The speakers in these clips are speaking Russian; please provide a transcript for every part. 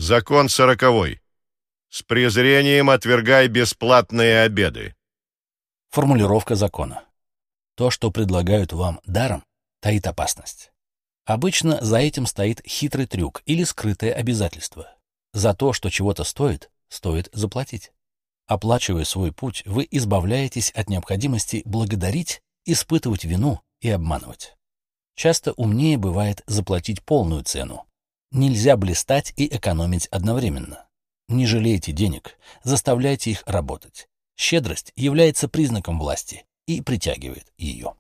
Закон 40. С презрением отвергай бесплатные обеды. Формулировка закона. То, что предлагают вам даром, таит опасность. Обычно за этим стоит хитрый трюк или скрытое обязательство. За то, что чего-то стоит, стоит заплатить. Оплачивая свой путь, вы избавляетесь от необходимости благодарить, испытывать вину и обманывать. Часто умнее бывает заплатить полную цену. Нельзя блистать и экономить одновременно. Не жалейте денег, заставляйте их работать. Щедрость является признаком власти и притягивает ее.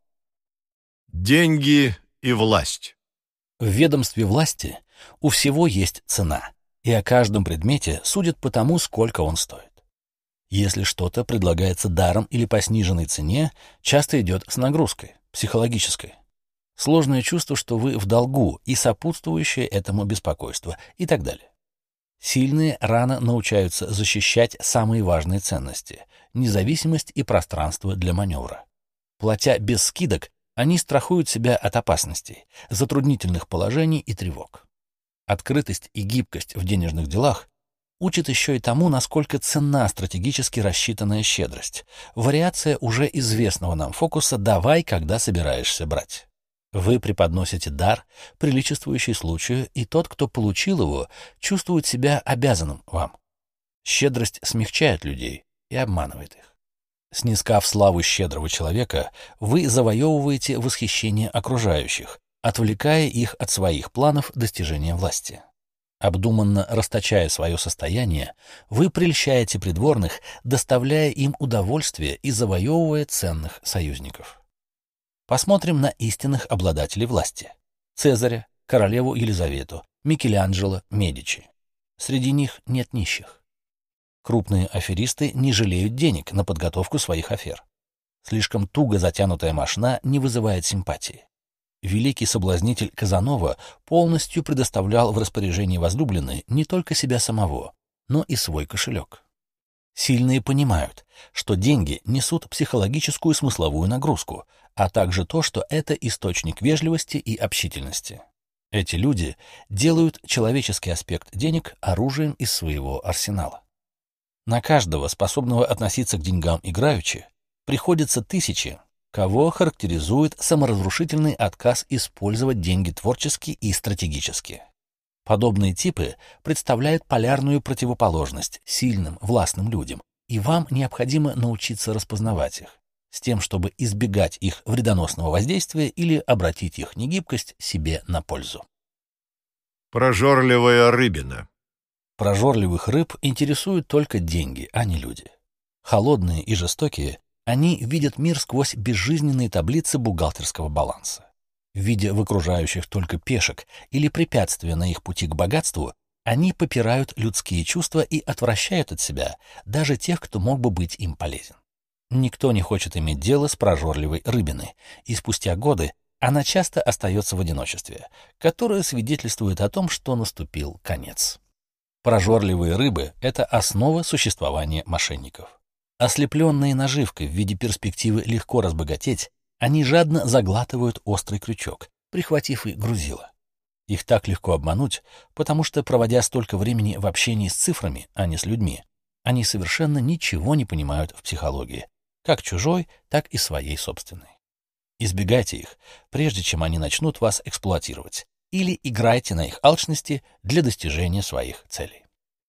Деньги и власть. В ведомстве власти у всего есть цена, и о каждом предмете судят по тому, сколько он стоит. Если что-то предлагается даром или по сниженной цене, часто идет с нагрузкой, психологической. Сложное чувство, что вы в долгу, и сопутствующее этому беспокойство, и так далее. Сильные рано научаются защищать самые важные ценности — независимость и пространство для маневра. Платя без скидок, они страхуют себя от опасностей, затруднительных положений и тревог. Открытость и гибкость в денежных делах учат еще и тому, насколько ценна стратегически рассчитанная щедрость, вариация уже известного нам фокуса «давай, когда собираешься брать». Вы преподносите дар, приличествующий случаю, и тот, кто получил его, чувствует себя обязанным вам. Щедрость смягчает людей и обманывает их. Снискав славу щедрого человека, вы завоевываете восхищение окружающих, отвлекая их от своих планов достижения власти. Обдуманно расточая свое состояние, вы прельщаете придворных, доставляя им удовольствие и завоевывая ценных союзников. Посмотрим на истинных обладателей власти: Цезаря, королеву Елизавету, Микеланджело, Медичи. Среди них нет нищих. Крупные аферисты не жалеют денег на подготовку своих афер. Слишком туго затянутая мошна не вызывает симпатии. Великий соблазнитель Казанова полностью предоставлял в распоряжение возлюбленной не только себя самого, но и свой кошелек. Сильные понимают, что деньги несут психологическую смысловую нагрузку, а также то, что это источник вежливости и общительности. Эти люди делают человеческий аспект денег оружием из своего арсенала. На каждого, способного относиться к деньгам играючи, приходится тысячи, кого характеризует саморазрушительный отказ использовать деньги творчески и стратегически. Подобные типы представляют полярную противоположность сильным, властным людям, и вам необходимо научиться распознавать их, с тем, чтобы избегать их вредоносного воздействия или обратить их негибкость себе на пользу. Прожорливая рыбина. Прожорливых рыб интересуют только деньги, а не люди. Холодные и жестокие, они видят мир сквозь безжизненные таблицы бухгалтерского баланса. Видя в окружающих только пешек или препятствия на их пути к богатству, они попирают людские чувства и отвращают от себя даже тех, кто мог бы быть им полезен. Никто не хочет иметь дело с прожорливой рыбиной, и спустя годы она часто остается в одиночестве, которое свидетельствует о том, что наступил конец. Прожорливые рыбы — это основа существования мошенников. Ослепленные наживкой в виде перспективы легко разбогатеть, они жадно заглатывают острый крючок, прихватив и грузило. Их так легко обмануть, потому что, проводя столько времени в общении с цифрами, а не с людьми, они совершенно ничего не понимают в психологии, как чужой, так и своей собственной. Избегайте их, прежде чем они начнут вас эксплуатировать, или играйте на их алчности для достижения своих целей.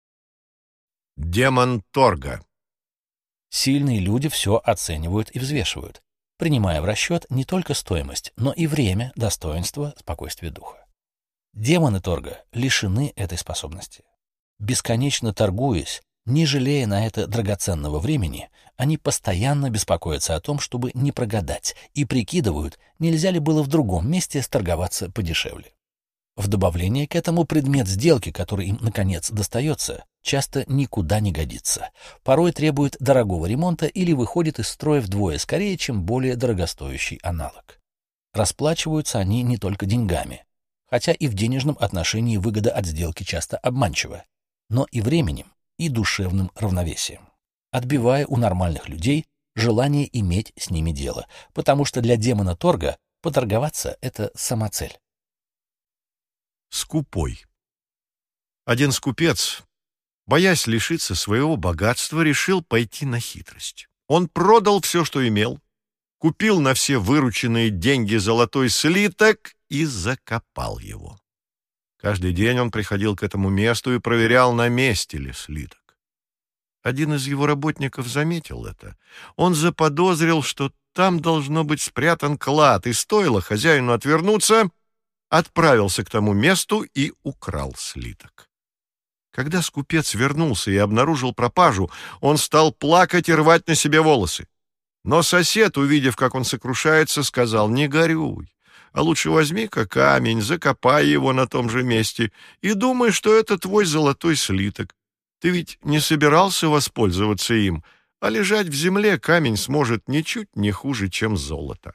Демон торга. Сильные люди все оценивают и взвешивают, принимая в расчет не только стоимость, но и время, достоинство, спокойствие духа. Демоны торга лишены этой способности. Бесконечно торгуясь, не жалея на это драгоценного времени, они постоянно беспокоятся о том, чтобы не прогадать, и прикидывают, нельзя ли было в другом месте сторговаться подешевле. В добавление к этому предмет сделки, который им, наконец, достается, часто никуда не годится, порой требует дорогого ремонта или выходит из строя вдвое скорее, чем более дорогостоящий аналог. Расплачиваются они не только деньгами, хотя и в денежном отношении выгода от сделки часто обманчива, но и временем, и душевным равновесием, отбивая у нормальных людей желание иметь с ними дело, потому что для демона торга поторговаться — это самоцель. Скупой. Один скупец, боясь лишиться своего богатства, решил пойти на хитрость. Он продал все, что имел, купил на все вырученные деньги золотой слиток и закопал его. Каждый день он приходил к этому месту и проверял, на месте ли слиток. Один из его работников заметил это. Он заподозрил, что там должно быть спрятан клад, и стоило хозяину отвернуться, отправился к тому месту и украл слиток. Когда скупец вернулся и обнаружил пропажу, он стал плакать и рвать на себе волосы. Но сосед, увидев, как он сокрушается, сказал: «Не горюй, а лучше возьми-ка камень, закопай его на том же месте и думай, что это твой золотой слиток. Ты ведь не собирался воспользоваться им, а лежать в земле камень сможет ничуть не хуже, чем золото».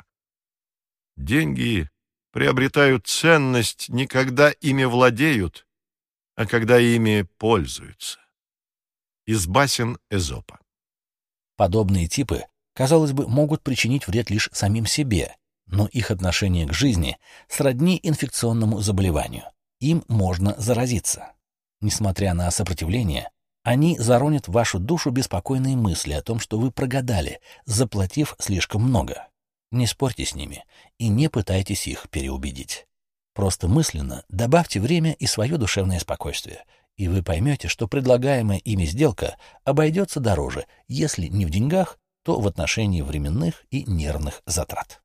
Деньги приобретают ценность не когда ими владеют, а когда ими пользуются. Из басен Эзопа. Подобные типы, казалось бы, могут причинить вред лишь самим себе, но их отношение к жизни сродни инфекционному заболеванию. Им можно заразиться. Несмотря на сопротивление, они заронят в вашу душу беспокойные мысли о том, что вы прогадали, заплатив слишком много. Не спорьте с ними и не пытайтесь их переубедить. Просто мысленно добавьте время и свое душевное спокойствие, и вы поймете, что предлагаемая ими сделка обойдется дороже, если не в деньгах, то в отношении временных и нервных затрат.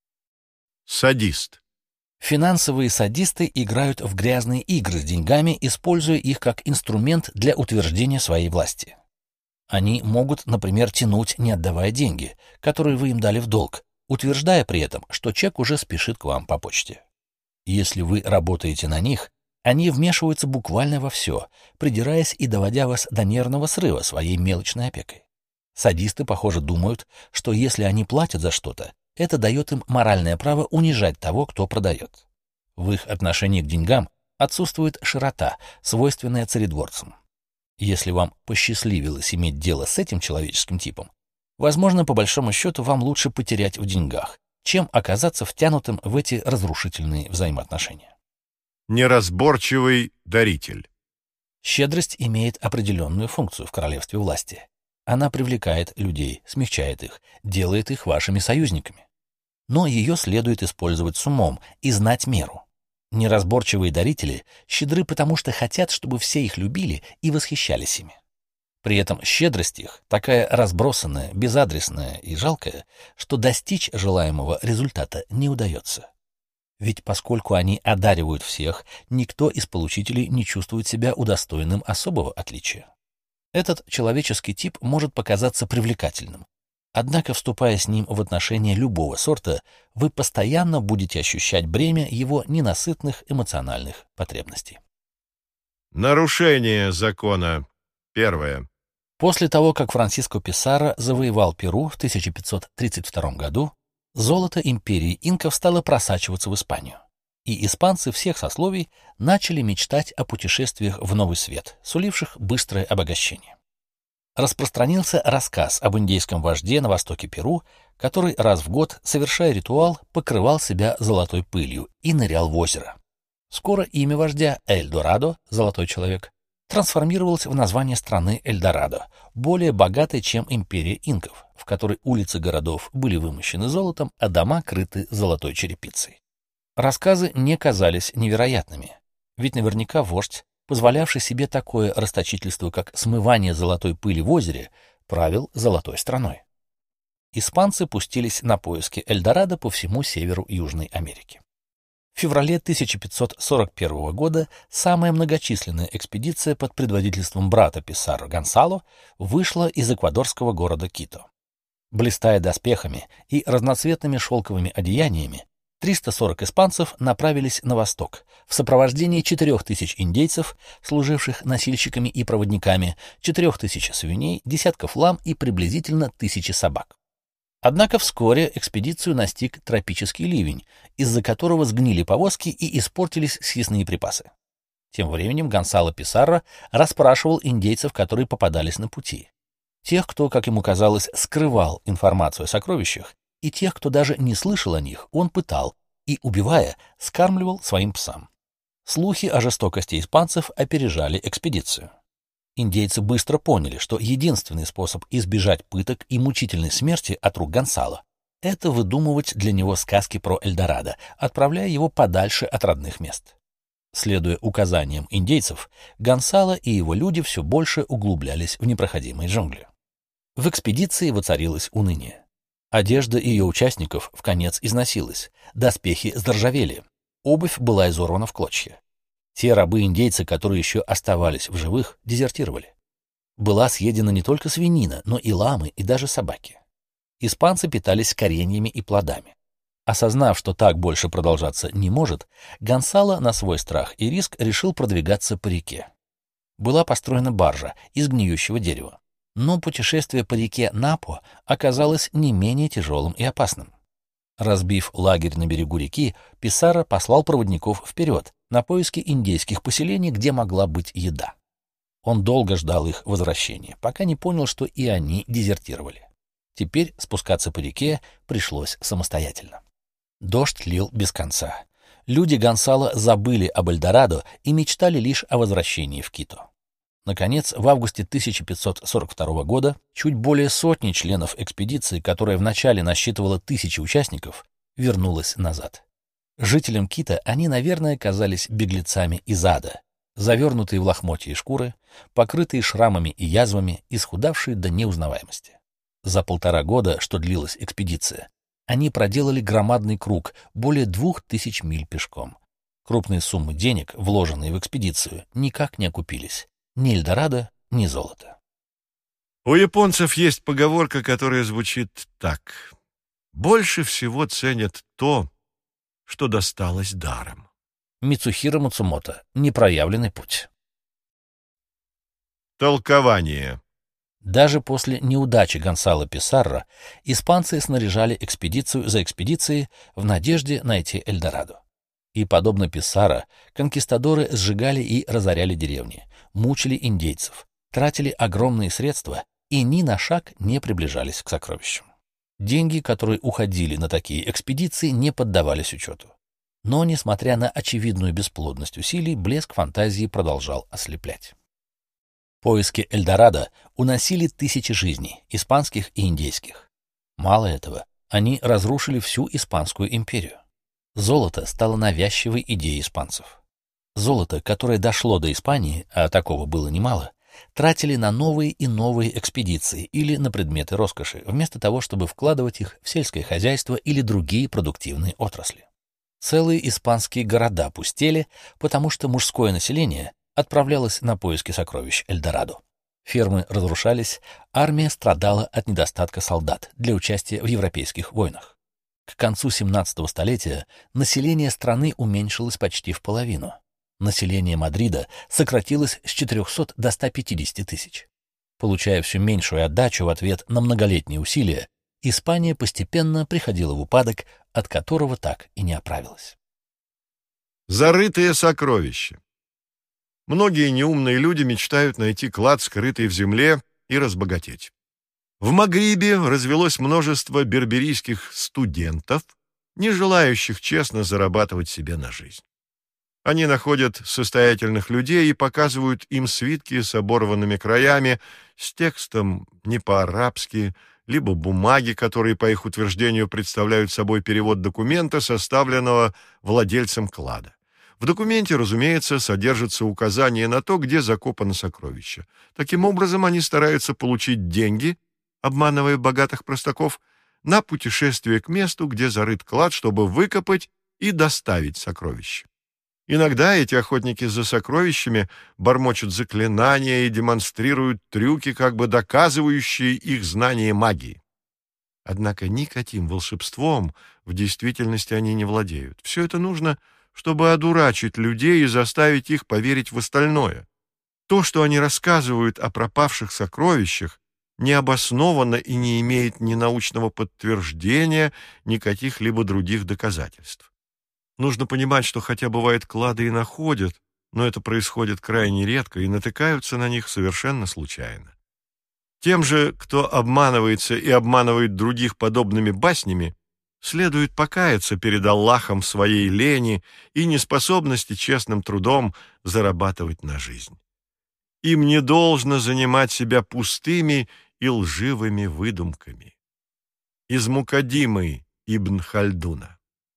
Садист. Финансовые садисты играют в грязные игры с деньгами, используя их как инструмент для утверждения своей власти. Они могут, например, тянуть, не отдавая деньги, которые вы им дали в долг, утверждая при этом, что чек уже спешит к вам по почте. Если вы работаете на них, они вмешиваются буквально во все, придираясь и доводя вас до нервного срыва своей мелочной опекой. Садисты, похоже, думают, что если они платят за что-то, это дает им моральное право унижать того, кто продает. В их отношении к деньгам отсутствует широта, свойственная царедворцам. Если вам посчастливилось иметь дело с этим человеческим типом, возможно, по большому счету, вам лучше потерять в деньгах, чем оказаться втянутым в эти разрушительные взаимоотношения. Неразборчивый даритель. Щедрость имеет определенную функцию в королевстве власти. Она привлекает людей, смягчает их, делает их вашими союзниками. Но ее следует использовать с умом и знать меру. Неразборчивые дарители щедры, потому что хотят, чтобы все их любили и восхищались ими. При этом щедрость их такая разбросанная, безадресная и жалкая, что достичь желаемого результата не удается. Ведь поскольку они одаривают всех, никто из получителей не чувствует себя удостоенным особого отличия. Этот человеческий тип может показаться привлекательным. Однако, вступая с ним в отношения любого сорта, вы постоянно будете ощущать бремя его ненасытных эмоциональных потребностей. Нарушение закона. Первое. После того, как Франсиско Писаро завоевал Перу в 1532 году, золото империи инков стало просачиваться в Испанию, и испанцы всех сословий начали мечтать о путешествиях в Новый Свет, суливших быстрое обогащение. Распространился рассказ об индейском вожде на востоке Перу, который раз в год, совершая ритуал, покрывал себя золотой пылью и нырял в озеро. Скоро имя вождя Эль-Дорадо, золотой человек, трансформировалось в название страны Эльдорадо, более богатой, чем империя инков, в которой улицы городов были вымощены золотом, а дома крыты золотой черепицей. Рассказы не казались невероятными, ведь наверняка вождь, позволявший себе такое расточительство, как смывание золотой пыли в озере, правил золотой страной. Испанцы пустились на поиски Эльдорадо по всему северу Южной Америки. В феврале 1541 года самая многочисленная экспедиция под предводительством брата Писаро Гонсало вышла из эквадорского города Кито. Блистая доспехами и разноцветными шелковыми одеяниями, 340 испанцев направились на восток в сопровождении 4000 индейцев, служивших носильщиками и проводниками, 4000 свиней, десятков лам и приблизительно 1000 собак. Однако вскоре экспедицию настиг тропический ливень, из-за которого сгнили повозки и испортились съестные припасы. Тем временем Гонсало Писаро расспрашивал индейцев, которые попадались на пути. Тех, кто, как ему казалось, скрывал информацию о сокровищах, и тех, кто даже не слышал о них, он пытал и, убивая, скармливал своим псам. Слухи о жестокости испанцев опережали экспедицию. Индейцы быстро поняли, что единственный способ избежать пыток и мучительной смерти от рук Гонсало — это выдумывать для него сказки про Эльдорадо, отправляя его подальше от родных мест. Следуя указаниям индейцев, Гонсало и его люди все больше углублялись в непроходимые джунгли. В экспедиции воцарилось уныние. Одежда ее участников вконец износилась, доспехи заржавели, обувь была изорвана в клочья. Те рабы-индейцы, которые еще оставались в живых, дезертировали. Была съедена не только свинина, но и ламы, и даже собаки. Испанцы питались кореньями и плодами. Осознав, что так больше продолжаться не может, Гонсало на свой страх и риск решил продвигаться по реке. Была построена баржа из гниющего дерева. Но путешествие по реке Напо оказалось не менее тяжелым и опасным. Разбив лагерь на берегу реки, Писарро послал проводников вперед на поиски индейских поселений, где могла быть еда. Он долго ждал их возвращения, пока не понял, что и они дезертировали. Теперь спускаться по реке пришлось самостоятельно. Дождь лил без конца. Люди Гонсало забыли об Эльдорадо и мечтали лишь о возвращении в Кито. Наконец, в августе 1542 года чуть более сотни членов экспедиции, которая вначале насчитывала 1000 участников, вернулась назад. Жителям Кита они, наверное, казались беглецами из ада, завернутые в лохмотья и шкуры, покрытые шрамами и язвами, исхудавшие до неузнаваемости. За 1,5 года, что длилась экспедиция, они проделали громадный круг, более 2000 миль пешком. Крупные суммы денег, вложенные в экспедицию, никак не окупились. Ни Эльдорадо, ни золото. У японцев есть поговорка, которая звучит так: «Больше всего ценят то, что досталось даром». Мицухиро Мацумото. Непроявленный путь. Толкование. Даже после неудачи Гонсало Писарро испанцы снаряжали экспедицию за экспедицией в надежде найти Эльдорадо. И, подобно Писарро, конкистадоры сжигали и разоряли деревни, мучили индейцев, тратили огромные средства и ни на шаг не приближались к сокровищам. Деньги, которые уходили на такие экспедиции, не поддавались учету. Но, несмотря на очевидную бесплодность усилий, блеск фантазии продолжал ослеплять. Поиски Эльдорадо уносили тысячи жизней, испанских и индейских. Мало этого, они разрушили всю Испанскую империю. Золото стало навязчивой идеей испанцев. Золото, которое дошло до Испании, а такого было немало, тратили на новые и новые экспедиции или на предметы роскоши, вместо того, чтобы вкладывать их в сельское хозяйство или другие продуктивные отрасли. Целые испанские города пустели, потому что мужское население отправлялось на поиски сокровищ Эльдорадо. Фермы разрушались, армия страдала от недостатка солдат для участия в европейских войнах. К концу 17 столетия население страны уменьшилось почти в половину. Население Мадрида сократилось с 400 до 150 тысяч. Получая все меньшую отдачу в ответ на многолетние усилия, Испания постепенно приходила в упадок, от которого так и не оправилась. Зарытые сокровища. Многие неумные люди мечтают найти клад, скрытый в земле, и разбогатеть. В Магрибе развелось множество берберийских студентов, не желающих честно зарабатывать себе на жизнь. Они находят состоятельных людей и показывают им свитки с оборванными краями, с текстом не по-арабски, либо бумаги, которые, по их утверждению, представляют собой перевод документа, составленного владельцем клада. В документе, разумеется, содержится указание на то, где закопано сокровище. Таким образом, они стараются получить деньги, обманывая богатых простаков, на путешествие к месту, где зарыт клад, чтобы выкопать и доставить сокровище. Иногда эти охотники за сокровищами бормочут заклинания и демонстрируют трюки, как бы доказывающие их знание магии. Однако никаким волшебством в действительности они не владеют. Все это нужно, чтобы одурачить людей и заставить их поверить в остальное. То, что они рассказывают о пропавших сокровищах, необоснованно и не имеет ни научного подтверждения, ни каких-либо других доказательств. Нужно понимать, что хотя бывает клады и находят, но это происходит крайне редко и натыкаются на них совершенно случайно. Тем же, кто обманывается и обманывает других подобными баснями, Следует покаяться перед Аллахом в своей лени и неспособности честным трудом зарабатывать на жизнь. Им не должно занимать себя пустыми и лживыми выдумками. Из Мукаддимы Ибн Хальдуна.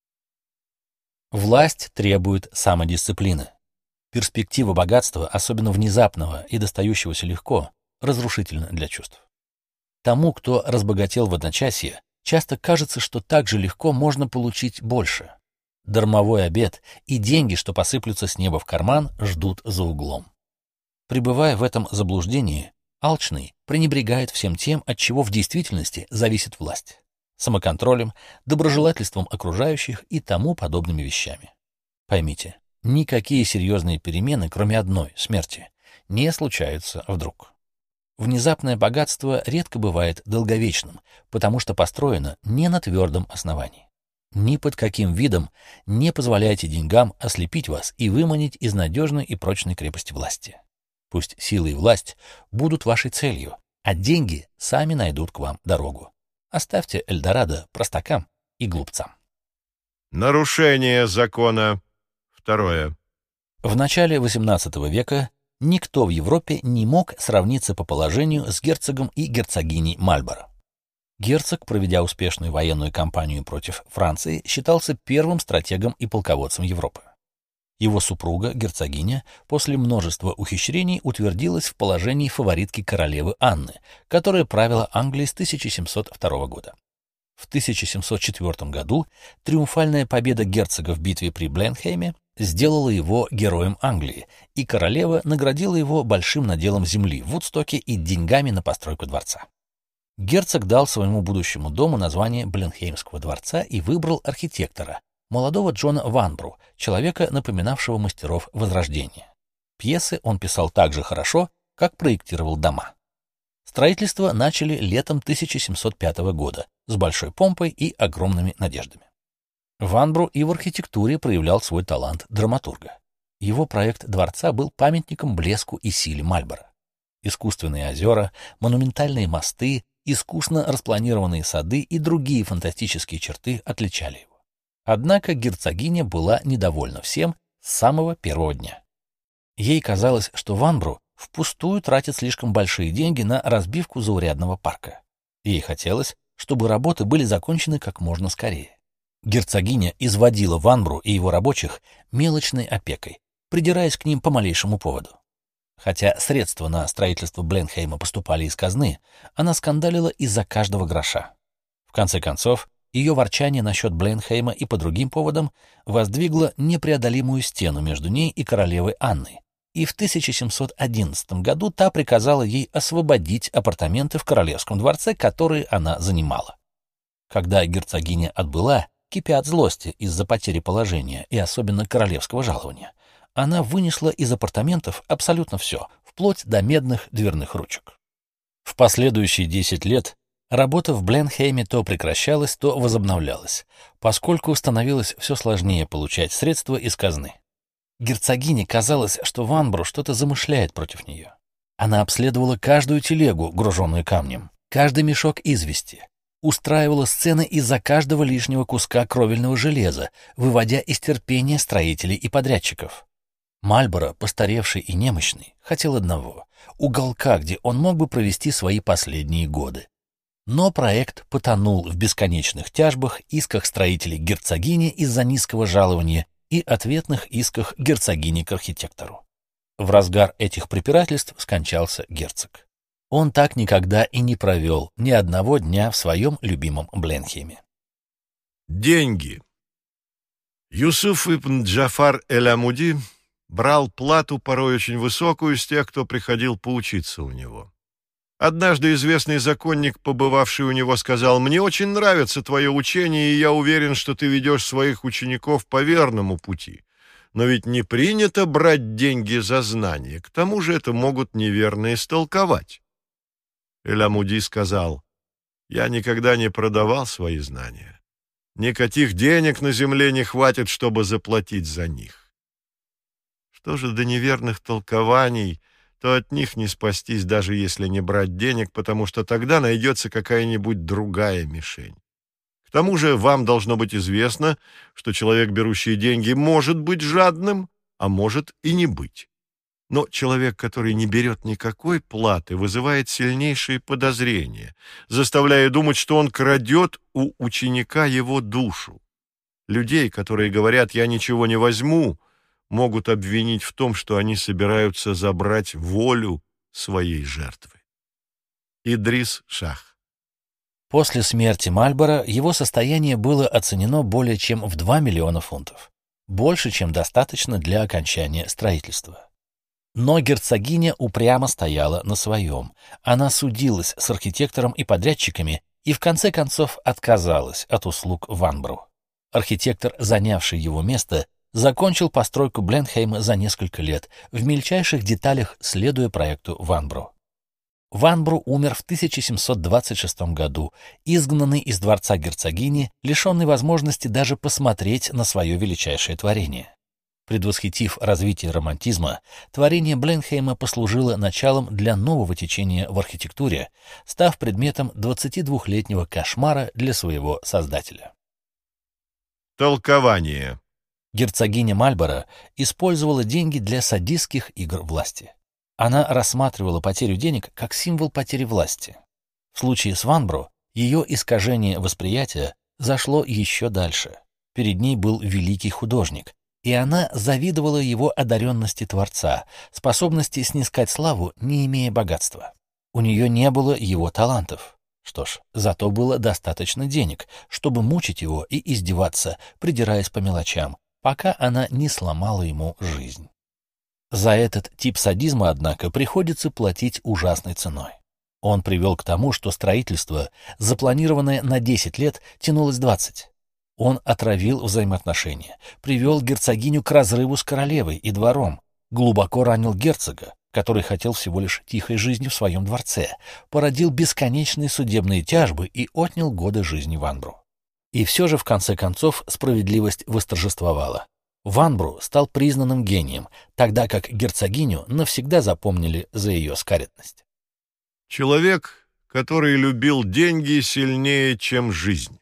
Власть требует самодисциплины. Перспектива богатства, особенно внезапного и достающегося легко, разрушительна для чувств. Тому, кто разбогател в одночасье, часто кажется, что так же легко можно получить больше. Дармовой обед и деньги, что посыплются с неба в карман, ждут за углом. Пребывая в этом заблуждении, алчный пренебрегает всем тем, от чего в действительности зависит власть: самоконтролем, доброжелательством окружающих и тому подобными вещами. Поймите, никакие серьезные перемены, кроме одной — смерти, не случаются вдруг. Внезапное богатство редко бывает долговечным, потому что построено не на твердом основании. Ни под каким видом не позволяйте деньгам ослепить вас и выманить из надежной и прочной крепости власти. Пусть сила и власть будут вашей целью, а деньги сами найдут к вам дорогу. Оставьте Эльдорадо простакам и глупцам. Нарушение закона. Второе. В начале XVIII века никто в Европе не мог сравниться по положению с герцогом и герцогиней Мальборо. Герцог, проведя успешную военную кампанию против Франции, считался первым стратегом и полководцем Европы. Его супруга, герцогиня, после множества ухищрений утвердилась в положении фаворитки королевы Анны, которая правила Англией с 1702 года. В 1704 году триумфальная победа герцога в битве при Бленхейме сделала его героем Англии, и королева наградила его большим наделом земли в Вудстоке и деньгами на постройку дворца. Герцог дал своему будущему дому название Бленхеймского дворца и выбрал архитектора, молодого Джона Ванбру, человека, напоминавшего мастеров Возрождения. Пьесы он писал так же хорошо, как проектировал дома. Строительство начали летом 1705 года с большой помпой и огромными надеждами. Ванбру и в архитектуре проявлял свой талант драматурга. Его проект дворца был памятником блеску и силе Мальборо. Искусственные озера, монументальные мосты, искусно распланированные сады и другие фантастические черты отличали его. Однако герцогиня была недовольна всем с самого первого дня. Ей казалось, что Ванбру впустую тратит слишком большие деньги на разбивку заурядного парка. Ей хотелось, чтобы работы были закончены как можно скорее. Герцогиня изводила Ванбру и его рабочих мелочной опекой, придираясь к ним по малейшему поводу. Хотя средства на строительство Бленхейма поступали из казны, она скандалила из-за каждого гроша. В конце концов, ее ворчание насчет Бленхейма и по другим поводам воздвигло непреодолимую стену между ней и королевой Анной, и в 1711 году та приказала ей освободить апартаменты в королевском дворце, которые она занимала. Когда герцогиня отбыла, кипя от злости из-за потери положения и особенно королевского жалования, она вынесла из апартаментов абсолютно все, вплоть до медных дверных ручек. В последующие 10 лет работа в Бленхейме то прекращалась, то возобновлялась, поскольку становилось все сложнее получать средства из казны. Герцогине казалось, что Ванбру что-то замышляет против нее. Она обследовала каждую телегу, груженную камнем, каждый мешок извести, устраивала сцены из-за каждого лишнего куска кровельного железа, выводя из терпения строителей и подрядчиков. Мальборо, постаревший и немощный, хотел одного — уголка, где он мог бы провести свои последние годы. Но проект потонул в бесконечных тяжбах, исках строителей герцогини из-за низкого жалования и ответных исках герцогини к архитектору. В разгар этих препирательств скончался герцог. Он так никогда и не провел ни одного дня в своем любимом Бленхейме. Деньги. Юсуф ибн Джафар эль-Амуди брал плату, порой очень высокую, с тех, кто приходил поучиться у него. Однажды известный законник, побывавший у него, сказал: «Мне очень нравится твое учение, и я уверен, что ты ведешь своих учеников по верному пути. Но ведь не принято брать деньги за знания, к тому же это могут неверно истолковать». Эль-Амуди сказал: «Я никогда не продавал свои знания. Никаких денег на земле не хватит, чтобы заплатить за них. Что же до неверных толкований, то от них не спастись, даже если не брать денег, потому что тогда найдется какая-нибудь другая мишень. К тому же вам должно быть известно, что человек, берущий деньги, может быть жадным, а может и не быть. Но человек, который не берет никакой платы, вызывает сильнейшие подозрения, заставляя думать, что он крадет у ученика его душу. Людей, которые говорят «я ничего не возьму», могут обвинить в том, что они собираются забрать волю своей жертвы. Идрис Шах. После смерти Мальборо его состояние было оценено более чем в 2 миллиона фунтов. Больше, чем достаточно для окончания строительства. Но герцогиня упрямо стояла на своем. Она судилась с архитектором и подрядчиками и в конце концов отказалась от услуг Ванбру. Архитектор, занявший его место, закончил постройку Бленхейма за несколько лет, в мельчайших деталях следуя проекту Ванбру. Ванбру умер в 1726 году, изгнанный из дворца герцогини, лишенный возможности даже посмотреть на свое величайшее творение. Предвосхитив развитие романтизма, творение Бленхейма послужило началом для нового течения в архитектуре, став предметом 22-летнего кошмара для своего создателя. Толкование. Герцогиня Мальборо использовала деньги для садистских игр власти. Она рассматривала потерю денег как символ потери власти. В случае с Ванбру ее искажение восприятия зашло еще дальше. Перед ней был великий художник, и она завидовала его одаренности творца, способности снискать славу, не имея богатства. У нее не было его талантов. Что ж, зато было достаточно денег, чтобы мучить его и издеваться, придираясь по мелочам, пока она не сломала ему жизнь. За этот тип садизма, однако, приходится платить ужасной ценой. Он привел к тому, что строительство, запланированное на 10 лет, тянулось 20. Он отравил взаимоотношения, привел герцогиню к разрыву с королевой и двором, глубоко ранил герцога, который хотел всего лишь тихой жизни в своем дворце, породил бесконечные судебные тяжбы и отнял годы жизни Ванбру. И все же, в конце концов, справедливость восторжествовала. Ванбру стал признанным гением, тогда как герцогиню навсегда запомнили за ее скаредность. Человек, который любил деньги сильнее, чем жизнь.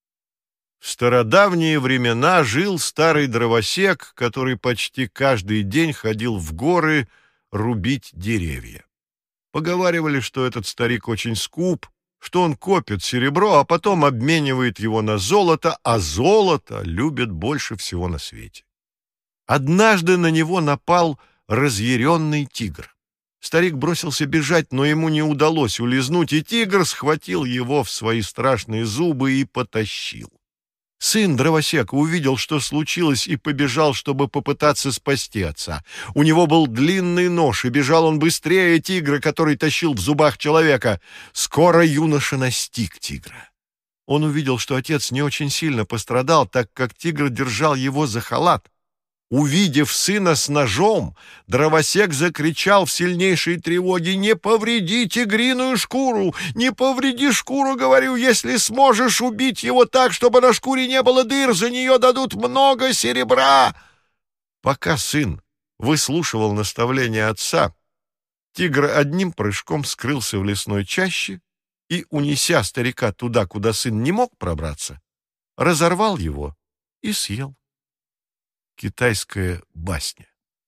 В стародавние времена жил старый дровосек, который почти каждый день ходил в горы рубить деревья. Поговаривали, что этот старик очень скуп, что он копит серебро, а потом обменивает его на золото, а золото любит больше всего на свете. Однажды на него напал разъяренный тигр. Старик бросился бежать, но ему не удалось улизнуть, и тигр схватил его в свои страшные зубы и потащил. Сын дровосека увидел, что случилось, и побежал, чтобы попытаться спасти отца. У него был длинный нож, и бежал он быстрее тигра, который тащил в зубах человека. Скоро юноша настиг тигра. Он увидел, что отец не очень сильно пострадал, так как тигр держал его за халат. Увидев сына с ножом, дровосек закричал в сильнейшей тревоге: «Не повреди тигриную шкуру! Не повреди шкуру, говорю, если сможешь убить его так, чтобы на шкуре не было дыр, за нее дадут много серебра!» Пока сын выслушивал наставления отца, тигр одним прыжком скрылся в лесной чаще и, унеся старика туда, куда сын не мог пробраться, разорвал его и съел. Китайская басня.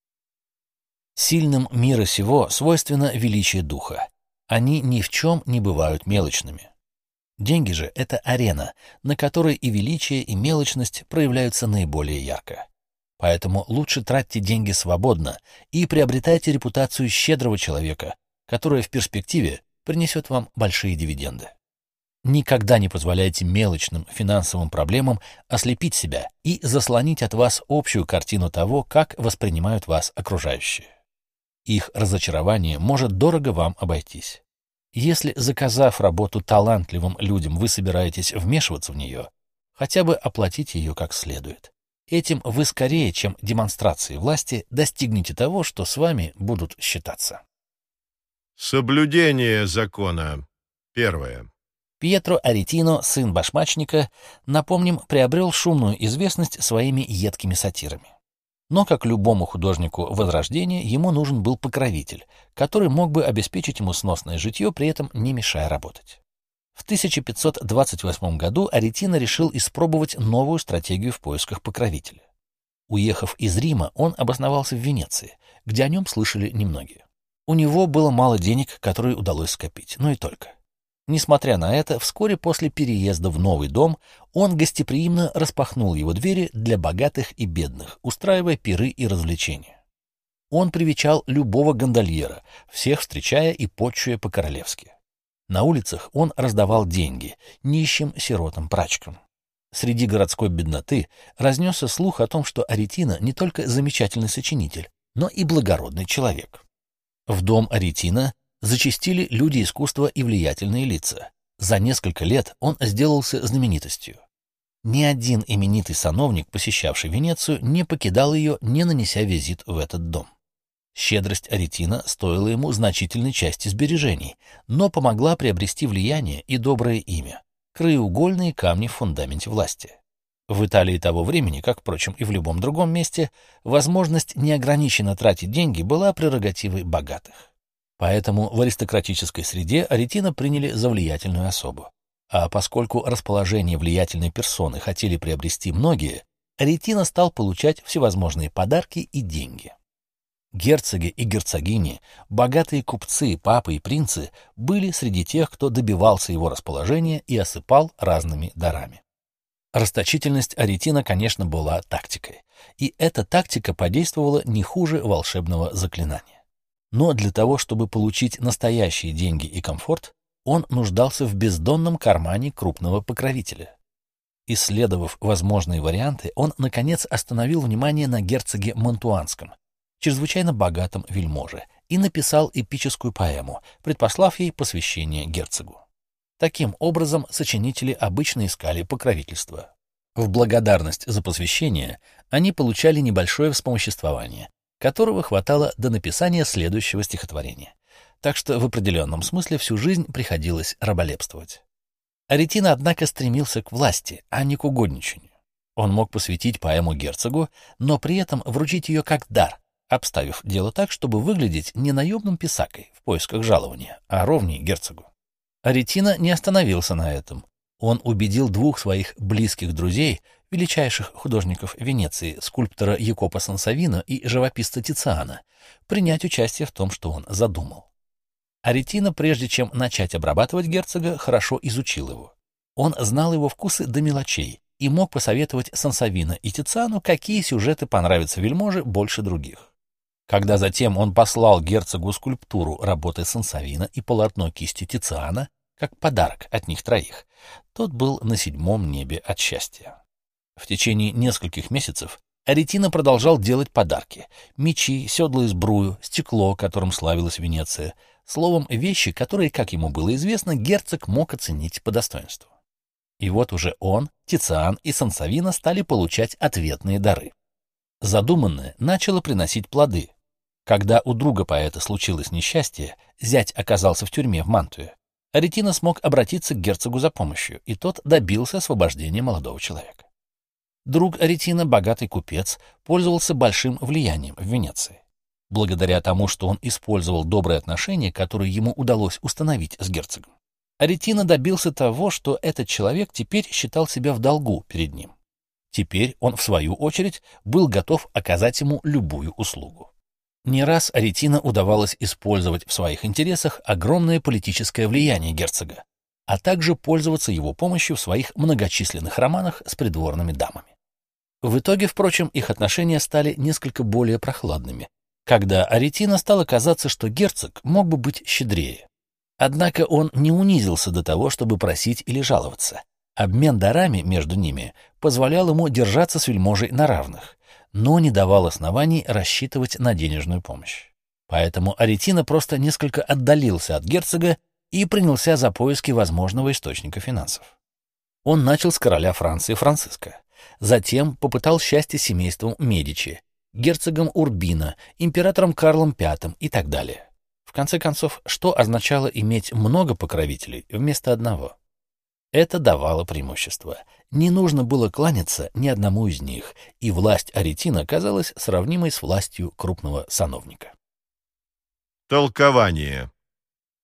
Сильным мира сего свойственно величие духа. Они ни в чем не бывают мелочными. Деньги же — это арена, на которой и величие, и мелочность проявляются наиболее ярко. Поэтому лучше тратьте деньги свободно и приобретайте репутацию щедрого человека, которая в перспективе принесет вам большие дивиденды. Никогда не позволяйте мелочным финансовым проблемам ослепить себя и заслонить от вас общую картину того, как воспринимают вас окружающие. Их разочарование может дорого вам обойтись. Если, заказав работу талантливым людям, вы собираетесь вмешиваться в нее, хотя бы оплатите ее как следует. Этим вы скорее, чем демонстрацией власти, достигнете того, что с вами будут считаться. Соблюдение закона. Первое. Пьетро Аретино, сын башмачника, напомним, приобрел шумную известность своими едкими сатирами. Но, как любому художнику Возрождения, ему нужен был покровитель, который мог бы обеспечить ему сносное житье, при этом не мешая работать. В 1528 году Аретино решил испробовать новую стратегию в поисках покровителя. Уехав из Рима, он обосновался в Венеции, где о нем слышали немногие. У него было мало денег, которые удалось скопить, но и только. Несмотря на это, вскоре после переезда в новый дом он гостеприимно распахнул его двери для богатых и бедных, устраивая пиры и развлечения. Он привечал любого гондольера, всех встречая и почуя по-королевски. На улицах он раздавал деньги нищим сиротам-прачкам. Среди городской бедноты разнесся слух о том, что Аретино не только замечательный сочинитель, но и благородный человек. В дом Аретино зачастили люди искусства и влиятельные лица. За несколько лет он сделался знаменитостью. Ни один именитый сановник, посещавший Венецию, не покидал ее, не нанеся визит в этот дом. Щедрость Аретино стоила ему значительной части сбережений, но помогла приобрести влияние и доброе имя, краеугольные камни в фундаменте власти. В Италии того времени, как, впрочем, и в любом другом месте, возможность неограниченно тратить деньги была прерогативой богатых. Поэтому в аристократической среде Аретино приняли за влиятельную особу. А поскольку расположение влиятельной персоны хотели приобрести многие, Аретино стал получать всевозможные подарки и деньги. Герцоги и герцогини, богатые купцы, папы и принцы были среди тех, кто добивался его расположения и осыпал разными дарами. Расточительность Аретино, конечно, была тактикой, и эта тактика подействовала не хуже волшебного заклинания. Но для того, чтобы получить настоящие деньги и комфорт, он нуждался в бездонном кармане крупного покровителя. Исследовав возможные варианты, он, наконец, остановил внимание на герцоге Мантуанском, чрезвычайно богатом вельможе, и написал эпическую поэму, предпослав ей посвящение герцогу. Таким образом, сочинители обычно искали покровительство. В благодарность за посвящение они получали небольшое вспомоществование, которого хватало до написания следующего стихотворения. Так что в определенном смысле всю жизнь приходилось раболепствовать. Аретино, однако, стремился к власти, а не к угодничанию. Он мог посвятить поэму герцогу, но при этом вручить ее как дар, обставив дело так, чтобы выглядеть не наемным писакой в поисках жалования, а ровней герцогу. Аретино не остановился на этом. Он убедил двух своих близких друзей, величайших художников Венеции, скульптора Якопо Сансовино и живописца Тициана, принять участие в том, что он задумал. Аретино, прежде чем начать обрабатывать герцога, хорошо изучил его. Он знал его вкусы до мелочей и мог посоветовать Сансовино и Тициану, какие сюжеты понравятся вельможе больше других. Когда затем он послал герцогу скульптуру работы Сансовино и полотно кисти Тициана, как подарок от них троих, тот был на седьмом небе от счастья. В течение нескольких месяцев Аретино продолжал делать подарки — мечи, седла и сбрую, стекло, которым славилась Венеция, словом, вещи, которые, как ему было известно, герцог мог оценить по достоинству. И вот уже он, Тициан и Сансовино стали получать ответные дары. Задуманное начало приносить плоды. Когда у друга поэта случилось несчастье, зять оказался в тюрьме в Мантуе, Аретино смог обратиться к герцогу за помощью, и тот добился освобождения молодого человека. Друг Аретино, богатый купец, пользовался большим влиянием в Венеции. Благодаря тому, что он использовал добрые отношения, которые ему удалось установить с герцогом, Аретино добился того, что этот человек теперь считал себя в долгу перед ним. Теперь он, в свою очередь, был готов оказать ему любую услугу. Не раз Аретино удавалось использовать в своих интересах огромное политическое влияние герцога, а также пользоваться его помощью в своих многочисленных романах с придворными дамами. В итоге, впрочем, их отношения стали несколько более прохладными, когда Аретино стало казаться, что герцог мог бы быть щедрее. Однако он не унизился до того, чтобы просить или жаловаться. Обмен дарами между ними позволял ему держаться с вельможей на равных, но не давал оснований рассчитывать на денежную помощь. Поэтому Аретино просто несколько отдалился от герцога и принялся за поиски возможного источника финансов. Он начал с короля Франции Франциско, затем попытал счастье семейством Медичи, герцогом Урбино, императором Карлом V и так далее. В конце концов, что означало иметь много покровителей вместо одного? Это давало преимущество. Не нужно было кланяться ни одному из них, и власть Аретино казалась сравнимой с властью крупного сановника. Толкование.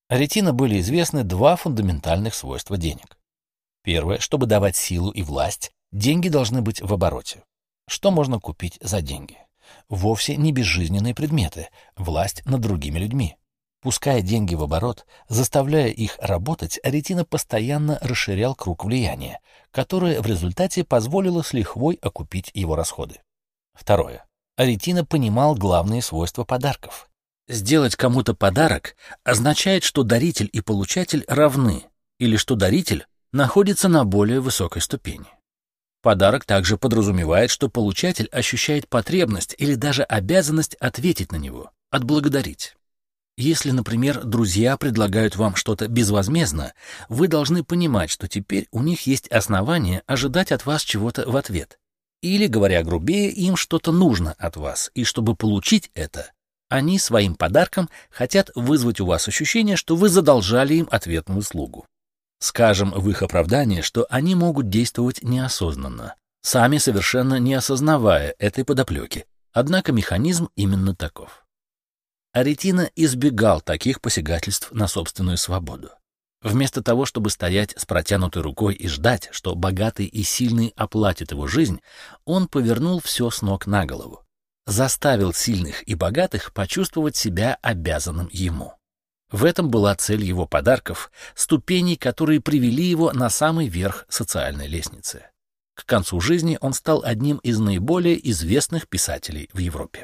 Аретино были известны два фундаментальных свойства денег. Первое, чтобы давать силу и власть, деньги должны быть в обороте. Что можно купить за деньги? Вовсе не безжизненные предметы, власть над другими людьми. Пуская деньги в оборот, заставляя их работать, Аретино постоянно расширял круг влияния, которое в результате позволило с лихвой окупить его расходы. Второе. Аретино понимал главные свойства подарков. Сделать кому-то подарок означает, что даритель и получатель равны, или что даритель находится на более высокой ступени. Подарок также подразумевает, что получатель ощущает потребность или даже обязанность ответить на него, отблагодарить. Если, например, друзья предлагают вам что-то безвозмездно, вы должны понимать, что теперь у них есть основания ожидать от вас чего-то в ответ. Или, говоря грубее, им что-то нужно от вас, и чтобы получить это, они своим подарком хотят вызвать у вас ощущение, что вы задолжали им ответную услугу. Скажем в их оправдание, что они могут действовать неосознанно, сами совершенно не осознавая этой подоплеки, однако механизм именно таков. Аретино избегал таких посягательств на собственную свободу. Вместо того, чтобы стоять с протянутой рукой и ждать, что богатый и сильный оплатит его жизнь, он повернул все с ног на голову. Заставил сильных и богатых почувствовать себя обязанным ему. В этом была цель его подарков, ступеней, которые привели его на самый верх социальной лестницы. К концу жизни он стал одним из наиболее известных писателей в Европе.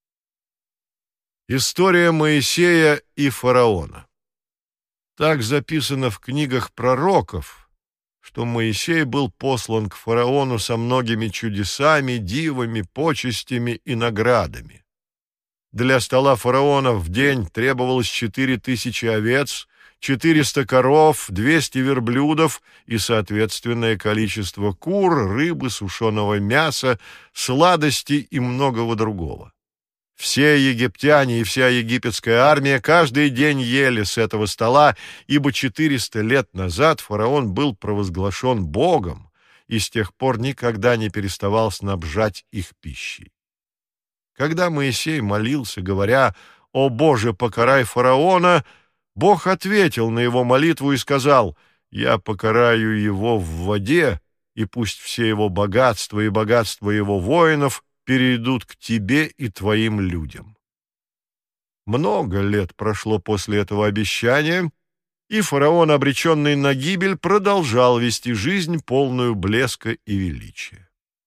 История Моисея и фараона. Так записано в книгах пророков, что Моисей был послан к фараону со многими чудесами, дивами, почестями и наградами. Для стола фараона в день требовалось 4000 овец, 400 коров, 200 верблюдов и соответственное количество кур, рыбы, сушеного мяса, сладостей и многого другого. Все египтяне и вся египетская армия каждый день ели с этого стола, ибо 400 лет назад фараон был провозглашен Богом и с тех пор никогда не переставал снабжать их пищей. Когда Моисей молился, говоря: «О Боже, покарай фараона», Бог ответил на его молитву и сказал: «Я покараю его в воде, и пусть все его богатства и богатства его воинов перейдут к тебе и твоим людям». Много лет прошло после этого обещания, и фараон, обреченный на гибель, продолжал вести жизнь, полную блеска и величия.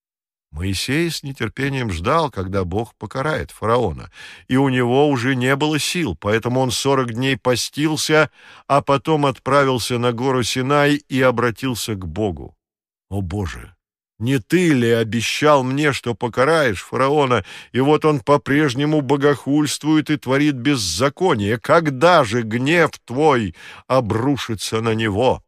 Моисей с нетерпением ждал, когда Бог покарает фараона, и у него уже не было сил, поэтому он 40 дней постился, а потом отправился на гору Синай и обратился к Богу. «О Боже! Не ты ли обещал мне, что покараешь фараона, и вот он по-прежнему богохульствует и творит беззаконие? Когда же гнев твой обрушится на него?»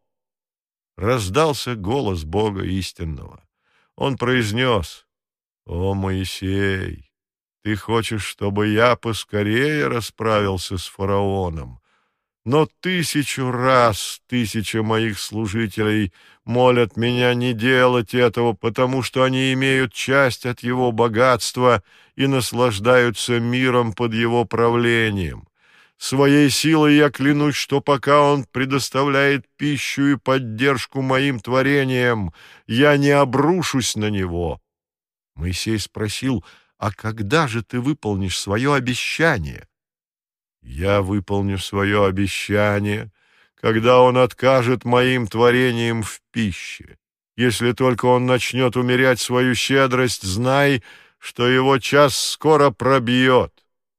Раздался голос Бога истинного. Он произнес: «О, Моисей, ты хочешь, чтобы я поскорее расправился с фараоном? Но 1000 раз 1000 моих служителей молят меня не делать этого, потому что они имеют часть от его богатства и наслаждаются миром под его правлением. Своей силой я клянусь, что пока он предоставляет пищу и поддержку моим творениям, я не обрушусь на него». Моисей спросил: «А когда же ты выполнишь свое обещание?» «Я выполню свое обещание, когда он откажет моим творениям в пище. Если только он начнет умерять свою щедрость, знай, что его час скоро пробьет».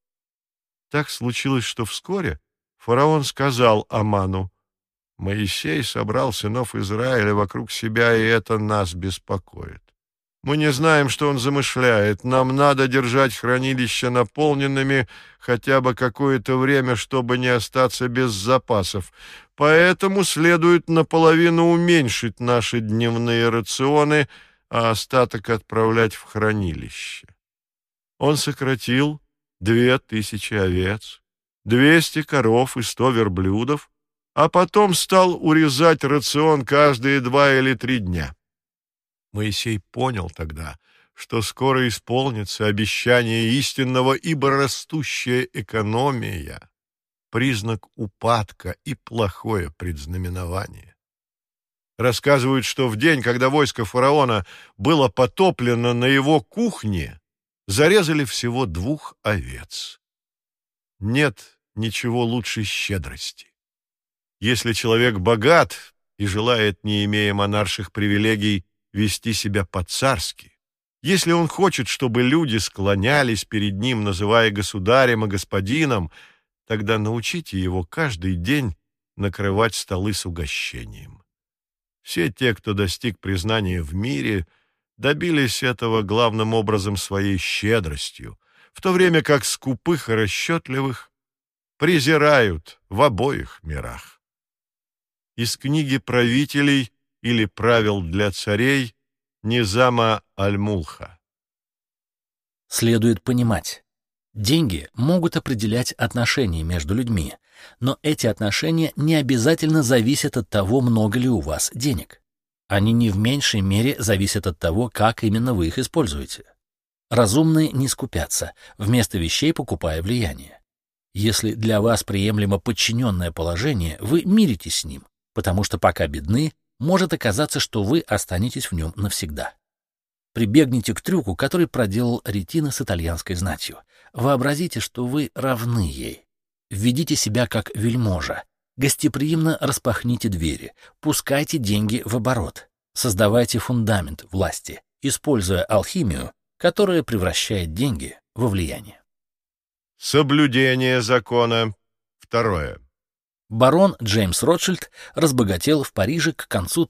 Так случилось, что вскоре фараон сказал Аману: «Моисей собрал сынов Израиля вокруг себя, и это нас беспокоит. Мы не знаем, что он замышляет. Нам надо держать хранилища наполненными хотя бы какое-то время, чтобы не остаться без запасов. Поэтому следует наполовину уменьшить наши дневные рационы, а остаток отправлять в хранилище». Он сократил 2000 овец, 200 коров и 100 верблюдов, а потом стал урезать рацион каждые 2 или 3 дня. Моисей понял тогда, что скоро исполнится обещание истинного, ибо растущая экономия признак упадка и плохое предзнаменование. Рассказывают, что в день, когда войско фараона было потоплено на его кухне, зарезали всего 2 овец. Нет ничего лучше щедрости. Если человек богат и желает, не имея монарших привилегий, вести себя по-царски, если он хочет, чтобы люди склонялись перед ним, называя государем и господином, тогда научите его каждый день накрывать столы с угощением. Все те, кто достиг признания в мире, добились этого главным образом своей щедростью, в то время как скупых и расчетливых презирают в обоих мирах. Из книги правителей или правил для царей Низама Аль-Мулха. Следует понимать, деньги могут определять отношения между людьми, но эти отношения не обязательно зависят от того, много ли у вас денег. Они не в меньшей мере зависят от того, как именно вы их используете. Разумные не скупятся, вместо вещей покупая влияние. Если для вас приемлемо подчиненное положение, вы миритесь с ним, потому что пока бедны, может оказаться, что вы останетесь в нем навсегда. Прибегните к трюку, который проделал Ретино с итальянской знатью. Вообразите, что вы равны ей. Введите себя как вельможа. Гостеприимно распахните двери. Пускайте деньги в оборот. Создавайте фундамент власти, используя алхимию, которая превращает деньги во влияние. Соблюдение закона. 2. Барон Джеймс Ротшильд разбогател в Париже к концу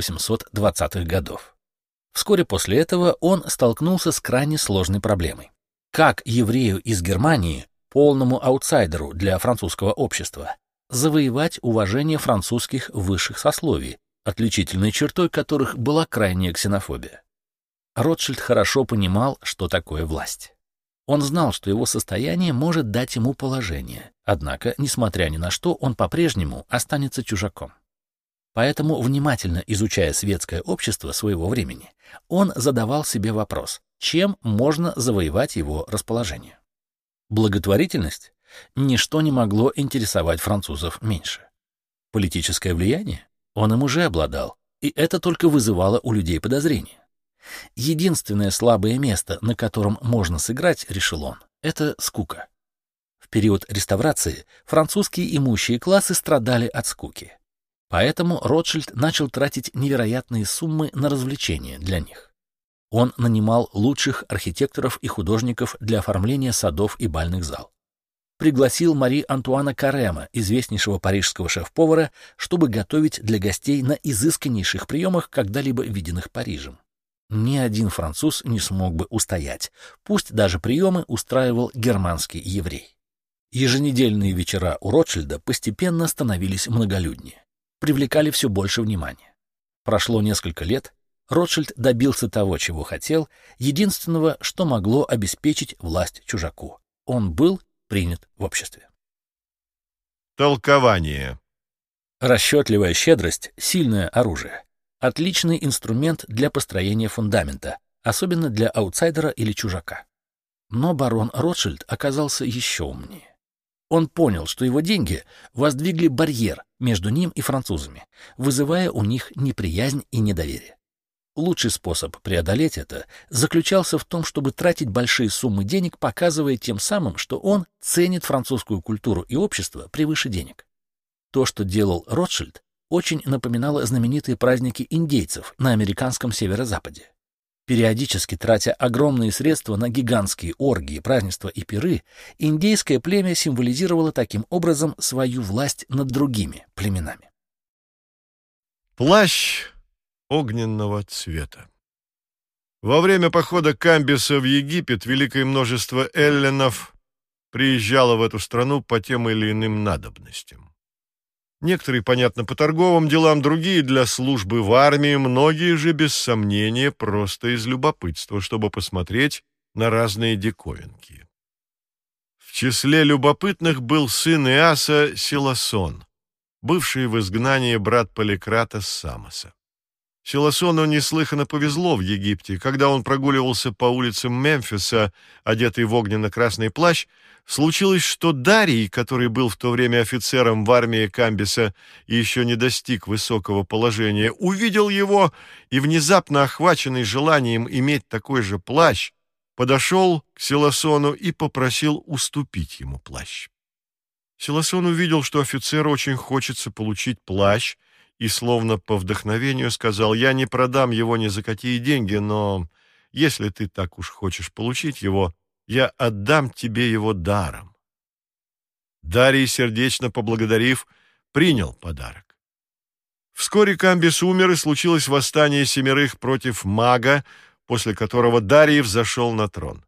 1820-х годов. Вскоре после этого он столкнулся с крайне сложной проблемой. Как еврею из Германии, полному аутсайдеру для французского общества, завоевать уважение французских высших сословий, отличительной чертой которых была крайняя ксенофобия? Ротшильд хорошо понимал, что такое власть. Он знал, что его состояние может дать ему положение, однако, несмотря ни на что, он по-прежнему останется чужаком. Поэтому, внимательно изучая светское общество своего времени, он задавал себе вопрос, чем можно завоевать его расположение. Благотворительность? Ничто не могло интересовать французов меньше. Политическое влияние? Он им уже обладал, и это только вызывало у людей подозрения. Единственное слабое место, на котором можно сыграть, решил он, это скука. В период реставрации французские имущие классы страдали от скуки. Поэтому Ротшильд начал тратить невероятные суммы на развлечения для них. Он нанимал лучших архитекторов и художников для оформления садов и бальных зал. Пригласил Мари Антуана Карема, известнейшего парижского шеф-повара, чтобы готовить для гостей на изысканнейших приемах, когда-либо виденных Парижем. Ни один француз не смог бы устоять, пусть даже приемы устраивал германский еврей. Еженедельные вечера у Ротшильда постепенно становились многолюднее, привлекали все больше внимания. Прошло несколько лет, Ротшильд добился того, чего хотел, единственного, что могло обеспечить власть чужаку. Он был принят в обществе. Толкование. Расчетливая щедрость — сильное оружие. Отличный инструмент для построения фундамента, особенно для аутсайдера или чужака. Но барон Ротшильд оказался еще умнее. Он понял, что его деньги воздвигли барьер между ним и французами, вызывая у них неприязнь и недоверие. Лучший способ преодолеть это заключался в том, чтобы тратить большие суммы денег, показывая тем самым, что он ценит французскую культуру и общество превыше денег. То, что делал Ротшильд, очень напоминало знаменитые праздники индейцев на американском северо-западе. Периодически тратя огромные средства на гигантские оргии, празднества и пиры, индейское племя символизировало таким образом свою власть над другими племенами. Плащ огненного цвета. Во время похода Камбиса в Египет великое множество эллинов приезжало в эту страну по тем или иным надобностям. Некоторые, понятно, по торговым делам, другие для службы в армии, многие же, без сомнения, просто из любопытства, чтобы посмотреть на разные диковинки. В числе любопытных был сын Иаса Силасон, бывший в изгнании брат Поликрата Самоса. Силосону неслыханно повезло в Египте. Когда он прогуливался по улицам Мемфиса, одетый в огненно-красный плащ, случилось, что Дарий, который был в то время офицером в армии Камбиса и еще не достиг высокого положения, увидел его и, внезапно охваченный желанием иметь такой же плащ, подошел к Силосону и попросил уступить ему плащ. Силосон увидел, что офицеру очень хочется получить плащ, и, словно по вдохновению, сказал: «Я не продам его ни за какие деньги, но если ты так уж хочешь получить его, я отдам тебе его даром». Дарий, сердечно поблагодарив, принял подарок. Вскоре Камбис умер, и случилось восстание 7 против Мага, после которого Дарий взошел на трон.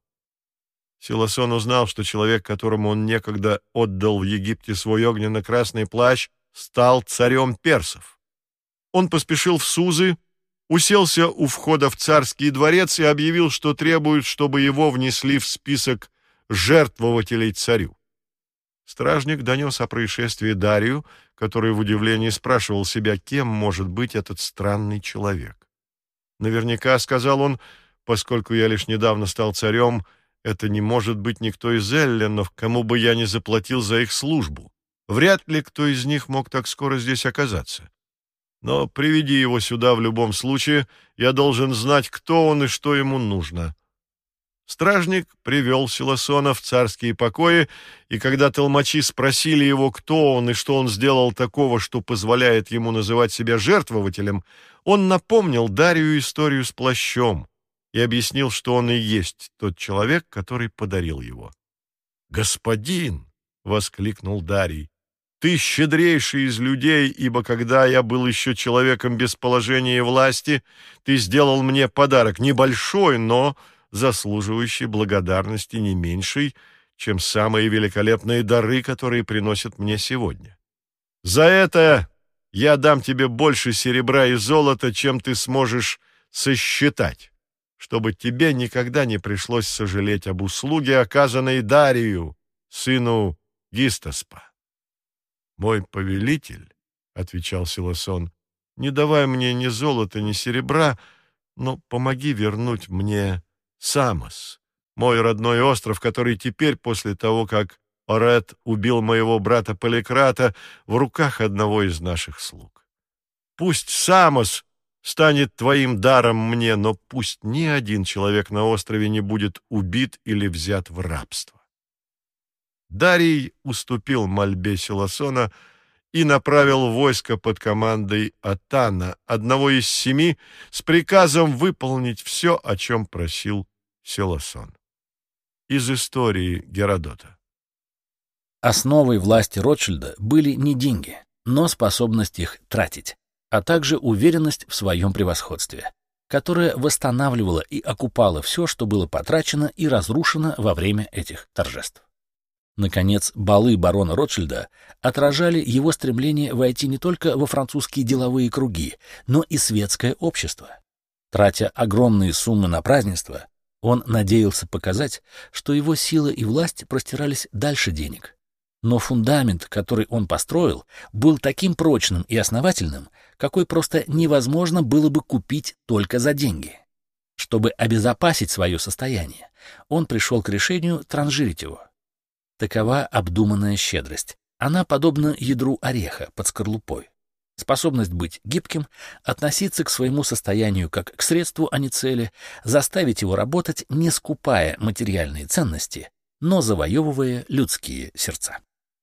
Силосон узнал, что человек, которому он некогда отдал в Египте свой огненно-красный плащ, стал царем персов. Он поспешил в Сузы, уселся у входа в царский дворец и объявил, что требует, чтобы его внесли в список жертвователей царю. Стражник донес о происшествии Дарию, который в удивлении спрашивал себя, кем может быть этот странный человек. «Наверняка, — сказал он, — поскольку я лишь недавно стал царем, это не может быть никто из эллинов, кому бы я ни заплатил за их службу. Вряд ли кто из них мог так скоро здесь оказаться. Но приведи его сюда в любом случае, я должен знать, кто он и что ему нужно». Стражник привел Силосона в царские покои, и когда толмачи спросили его, кто он и что он сделал такого, что позволяет ему называть себя жертвователем, он напомнил Дарию историю с плащом и объяснил, что он и есть тот человек, который подарил его. «Господин!» — воскликнул Дарий. «Ты щедрейший из людей, ибо когда я был еще человеком без положения и власти, ты сделал мне подарок небольшой, но заслуживающий благодарности не меньшей, чем самые великолепные дары, которые приносят мне сегодня. За это я дам тебе больше серебра и золота, чем ты сможешь сосчитать, чтобы тебе никогда не пришлось сожалеть об услуге, оказанной Дарию, сыну Гистаспа». «Мой повелитель, — отвечал Силосон, — не давай мне ни золота, ни серебра, но помоги вернуть мне Самос, мой родной остров, который теперь, после того, как Орет убил моего брата Поликрата, в руках одного из наших слуг. Пусть Самос станет твоим даром мне, но пусть ни один человек на острове не будет убит или взят в рабство». Дарий уступил мольбе Силосона и направил войско под командой Атана, одного из 7, с приказом выполнить все, о чем просил Силосон. Из истории Геродота. Основой власти Ротшильда были не деньги, но способность их тратить, а также уверенность в своем превосходстве, которая восстанавливала и окупала все, что было потрачено и разрушено во время этих торжеств. Наконец, балы барона Ротшильда отражали его стремление войти не только во французские деловые круги, но и светское общество. Тратя огромные суммы на празднества, он надеялся показать, что его сила и власть простирались дальше денег. Но фундамент, который он построил, был таким прочным и основательным, какой просто невозможно было бы купить только за деньги. Чтобы обезопасить свое состояние, он пришел к решению транжирить его. Такова обдуманная щедрость. Она подобна ядру ореха под скорлупой. Способность быть гибким, относиться к своему состоянию как к средству, а не цели, заставить его работать, не скупая материальные ценности, но завоевывая людские сердца.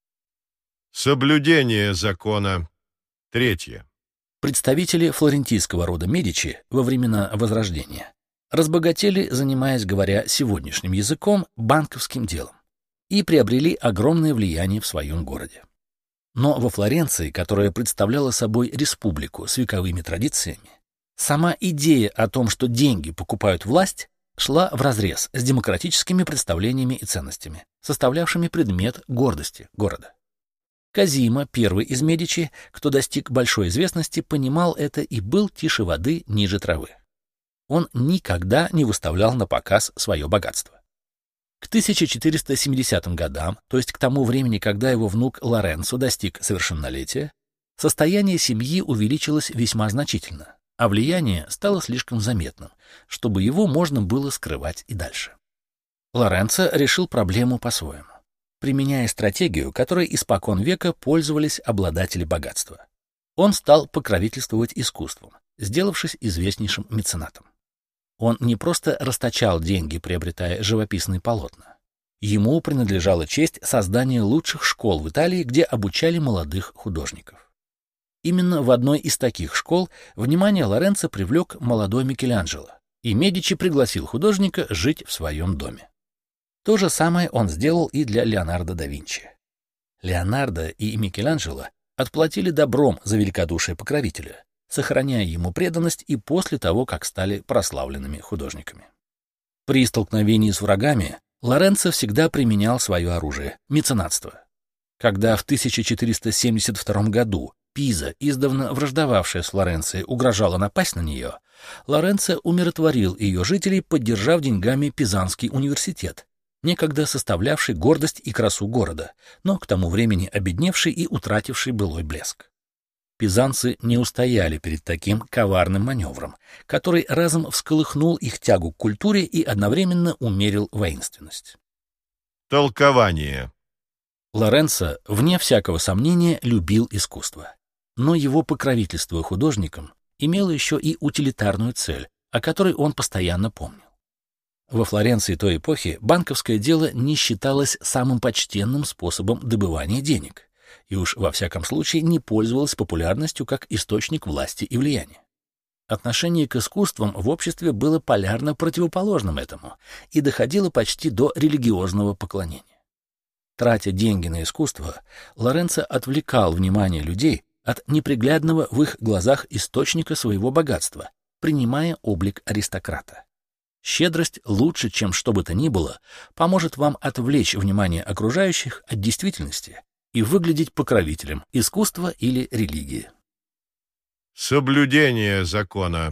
Соблюдение закона. 3. Представители флорентийского рода Медичи во времена Возрождения разбогатели, занимаясь, говоря сегодняшним языком, банковским делом, и приобрели огромное влияние в своем городе. Но во Флоренции, которая представляла собой республику с вековыми традициями, сама идея о том, что деньги покупают власть, шла вразрез с демократическими представлениями и ценностями, составлявшими предмет гордости города. Козимо, первый из Медичи, кто достиг большой известности, понимал это и был тише воды, ниже травы. Он никогда не выставлял на показ свое богатство. К 1470 годам, то есть к тому времени, когда его внук Лоренцо достиг совершеннолетия, состояние семьи увеличилось весьма значительно. а влияние стало слишком заметным, чтобы его можно было скрывать и дальше. Лоренцо решил проблему по-своему, применяя стратегию, которой испокон века пользовались обладатели богатства. Он стал покровительствовать искусством, сделавшись известнейшим меценатом. Он не просто расточал деньги, приобретая живописные полотна. Ему принадлежала честь создания лучших школ в Италии, где обучали молодых художников. Именно в одной из таких школ внимание Лоренцо привлек молодой Микеланджело, и Медичи пригласил художника жить в своем доме. То же самое он сделал и для Леонардо да Винчи. Леонардо и Микеланджело отплатили добром за великодушие покровителя, сохраняя ему преданность и после того, как стали прославленными художниками. При столкновении с врагами Лоренцо всегда применял свое оружие — меценатство. Когда в 1472 году Пиза, издавна враждовавшая с Флоренцией, угрожала напасть на нее, Лоренцо умиротворил ее жителей, поддержав деньгами Пизанский университет, некогда составлявший гордость и красу города, но к тому времени обедневший и утративший былой блеск. Пизанцы не устояли перед таким коварным маневром, который разом всколыхнул их тягу к культуре и одновременно умерил воинственность. Толкование. Лоренцо, вне всякого сомнения, любил искусство. Но его покровительство художникам имело еще и утилитарную цель, о которой он постоянно помнил. Во Флоренции той эпохи банковское дело не считалось самым почтенным способом добывания денег, и уж во всяком случае не пользовалось популярностью как источник власти и влияния. Отношение к искусствам в обществе было полярно противоположным этому и доходило почти до религиозного поклонения. Тратя деньги на искусство, Лоренцо отвлекал внимание людей от неприглядного в их глазах источника своего богатства, принимая облик аристократа. Щедрость лучше, чем что бы то ни было, поможет вам отвлечь внимание окружающих от действительности и выглядеть покровителем искусства или религии. Соблюдение закона.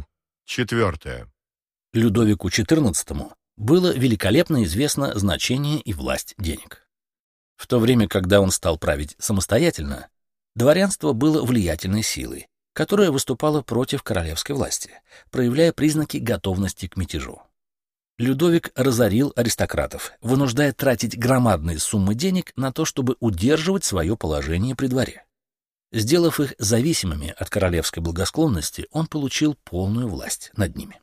4. Людовику XIV было великолепно известно значение и власть денег. В то время, когда он стал править самостоятельно, дворянство было влиятельной силой, которая выступала против королевской власти, проявляя признаки готовности к мятежу. Людовик разорил аристократов, вынуждая тратить громадные суммы денег на то, чтобы удерживать свое положение при дворе. Сделав их зависимыми от королевской благосклонности, он получил полную власть над ними.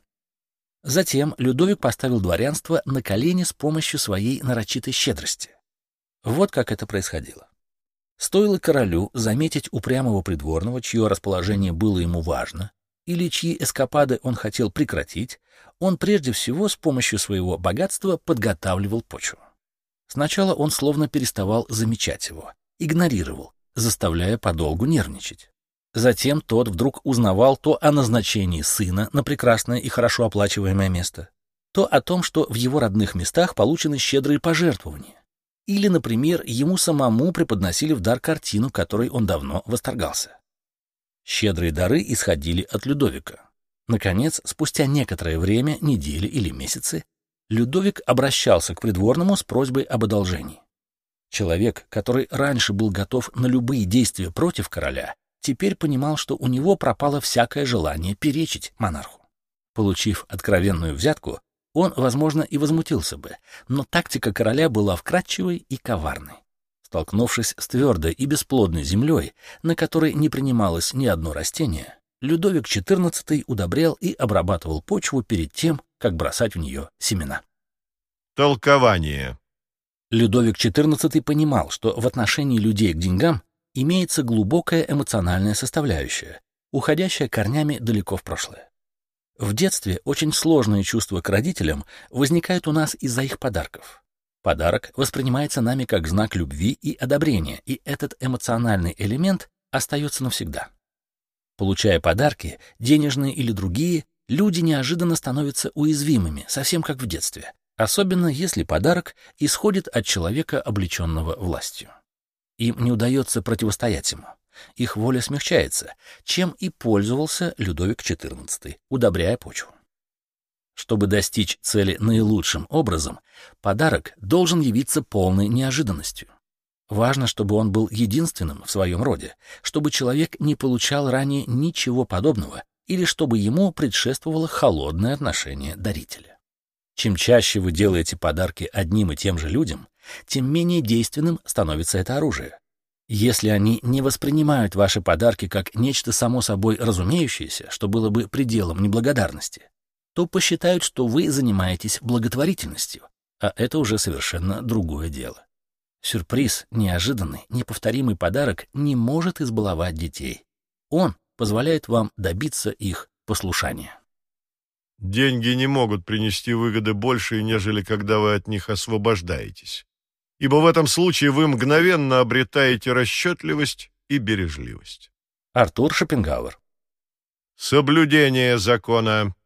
Затем Людовик поставил дворянство на колени с помощью своей нарочитой щедрости. Вот как это происходило. Стоило королю заметить упрямого придворного, чье расположение было ему важно, или чьи эскапады он хотел прекратить, он прежде всего с помощью своего богатства подготавливал почву. Сначала он словно переставал замечать его, игнорировал, заставляя подолгу нервничать. Затем тот вдруг узнавал то о назначении сына на прекрасное и хорошо оплачиваемое место, то о том, что в его родных местах получены щедрые пожертвования. Или, например, ему самому преподносили в дар картину, которой он давно восторгался. Щедрые дары исходили от Людовика. Наконец, спустя некоторое время, недели или месяцы, Людовик обращался к придворному с просьбой об одолжении. Человек, который раньше был готов на любые действия против короля, теперь понимал, что у него пропало всякое желание перечить монарху. Получив откровенную взятку, он, возможно, и возмутился бы, но тактика короля была вкрадчивой и коварной. Столкнувшись с твердой и бесплодной землей, на которой не принималось ни одно растение, Людовик XIV удобрял и обрабатывал почву перед тем, как бросать в нее семена. Толкование. Людовик XIV понимал, что в отношении людей к деньгам имеется глубокая эмоциональная составляющая, уходящая корнями далеко в прошлое. В детстве очень сложные чувства к родителям возникают у нас из-за их подарков. Подарок воспринимается нами как знак любви и одобрения, и этот эмоциональный элемент остается навсегда. Получая подарки, денежные или другие, люди неожиданно становятся уязвимыми, совсем как в детстве, особенно если подарок исходит от человека, облеченного властью. Им не удается противостоять ему. Их воля смягчается, чем и пользовался Людовик XIV, удобряя почву. Чтобы достичь цели наилучшим образом, подарок должен явиться полной неожиданностью. Важно, чтобы он был единственным в своем роде, чтобы человек не получал ранее ничего подобного или чтобы ему предшествовало холодное отношение дарителя. Чем чаще вы делаете подарки одним и тем же людям, тем менее действенным становится это оружие. Если они не воспринимают ваши подарки как нечто само собой разумеющееся, что было бы пределом неблагодарности, то посчитают, что вы занимаетесь благотворительностью, а это уже совершенно другое дело. Сюрприз, неожиданный, неповторимый подарок не может избаловать детей. Он позволяет вам добиться их послушания. Деньги не могут принести выгоды больше, нежели когда вы от них освобождаетесь, ибо в этом случае вы мгновенно обретаете расчетливость и бережливость. Артур Шопенгауэр. Соблюдение закона.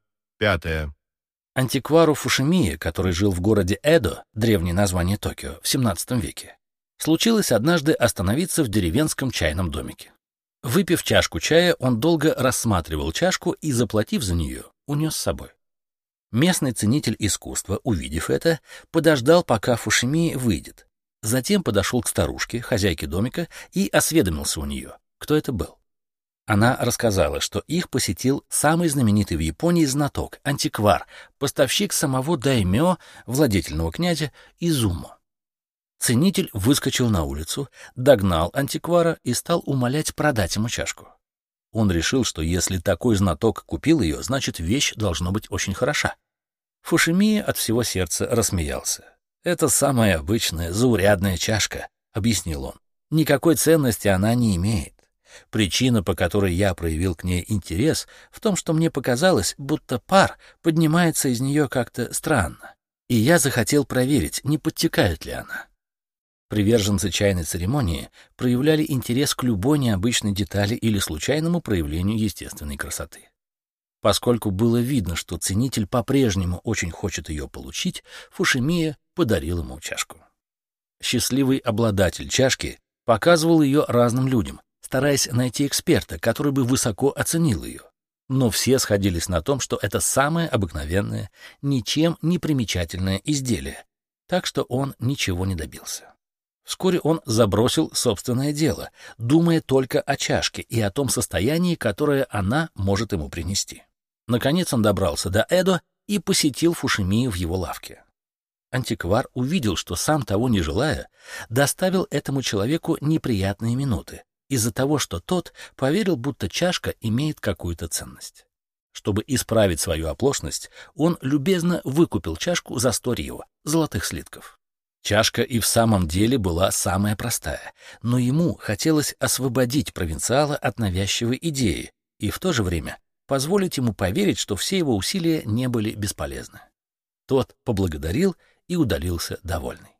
5. Антиквару Фушимии, который жил в городе Эдо, древнее название Токио, в XVII веке, случилось однажды остановиться в деревенском чайном домике. Выпив чашку чая, он долго рассматривал чашку и, заплатив за нее, унес с собой. Местный ценитель искусства, увидев это, подождал, пока Фушимии выйдет. Затем подошел к старушке, хозяйке домика, и осведомился у нее, кто это был. Она рассказала, что их посетил самый знаменитый в Японии знаток, антиквар, поставщик самого даймё, владетельного князя Изумо. Ценитель выскочил на улицу, догнал антиквара и стал умолять продать ему чашку. Он решил, что если такой знаток купил ее, значит, вещь должна быть очень хороша. Фушимия от всего сердца рассмеялся. «Это самая обычная, заурядная чашка», — объяснил он. «Никакой ценности она не имеет. Причина, по которой я проявил к ней интерес, в том, что мне показалось, будто пар поднимается из нее как-то странно, и я захотел проверить, не подтекает ли она». Приверженцы чайной церемонии проявляли интерес к любой необычной детали или случайному проявлению естественной красоты. Поскольку было видно, что ценитель по-прежнему очень хочет ее получить, Фушимия подарил ему чашку. Счастливый обладатель чашки показывал ее разным людям, стараясь найти эксперта, который бы высоко оценил ее. Но все сходились на том, что это самое обыкновенное, ничем не примечательное изделие, так что он ничего не добился. Вскоре он забросил собственное дело, думая только о чашке и о том состоянии, которое она может ему принести. Наконец он добрался до Эдо и посетил Фушимию в его лавке. Антиквар увидел, что сам того не желая, доставил этому человеку неприятные минуты из-за того, что тот поверил, будто чашка имеет какую-то ценность. Чтобы исправить свою оплошность, он любезно выкупил чашку за 100 рио, золотых слитков. Чашка и в самом деле была самая простая, но ему хотелось освободить провинциала от навязчивой идеи и в то же время позволить ему поверить, что все его усилия не были бесполезны. Тот поблагодарил и удалился довольный.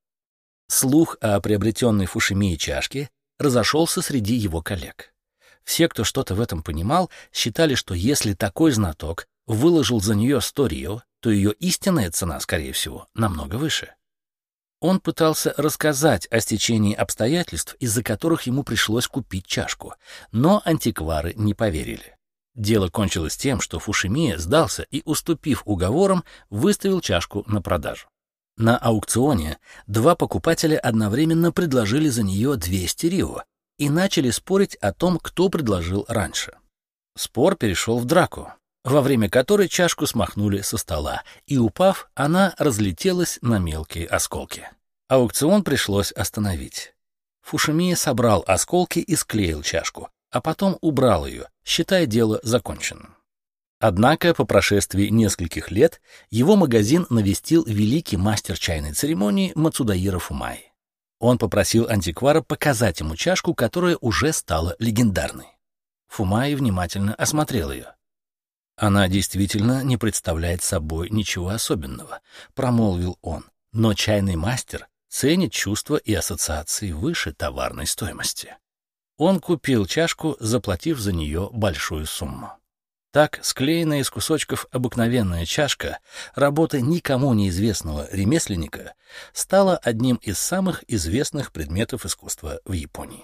Слух о приобретенной Фушимии чашке разошелся среди его коллег. Все, кто что-то в этом понимал, считали, что если такой знаток выложил за нее 100 рио, то ее истинная цена, скорее всего, намного выше. Он пытался рассказать о стечении обстоятельств, из-за которых ему пришлось купить чашку, но антиквары не поверили. Дело кончилось тем, что Фушимия сдался и, уступив уговорам, выставил чашку на продажу. На аукционе 2 покупателя одновременно предложили за нее 200 рио и начали спорить о том, кто предложил раньше. Спор перешел в драку, во время которой чашку смахнули со стола, и, упав, она разлетелась на мелкие осколки. Аукцион пришлось остановить. Фушимия собрал осколки и склеил чашку, а потом убрал ее, считая дело законченным. Однако по прошествии нескольких лет его магазин навестил великий мастер чайной церемонии Мацудаира Фумаи. Он попросил антиквара показать ему чашку, которая уже стала легендарной. Фумаи внимательно осмотрел ее. «Она действительно не представляет собой ничего особенного», — промолвил он. «Но чайный мастер ценит чувства и ассоциации выше товарной стоимости». Он купил чашку, заплатив за нее большую сумму. Так склеенная из кусочков обыкновенная чашка, работа никому неизвестного ремесленника, стала одним из самых известных предметов искусства в Японии.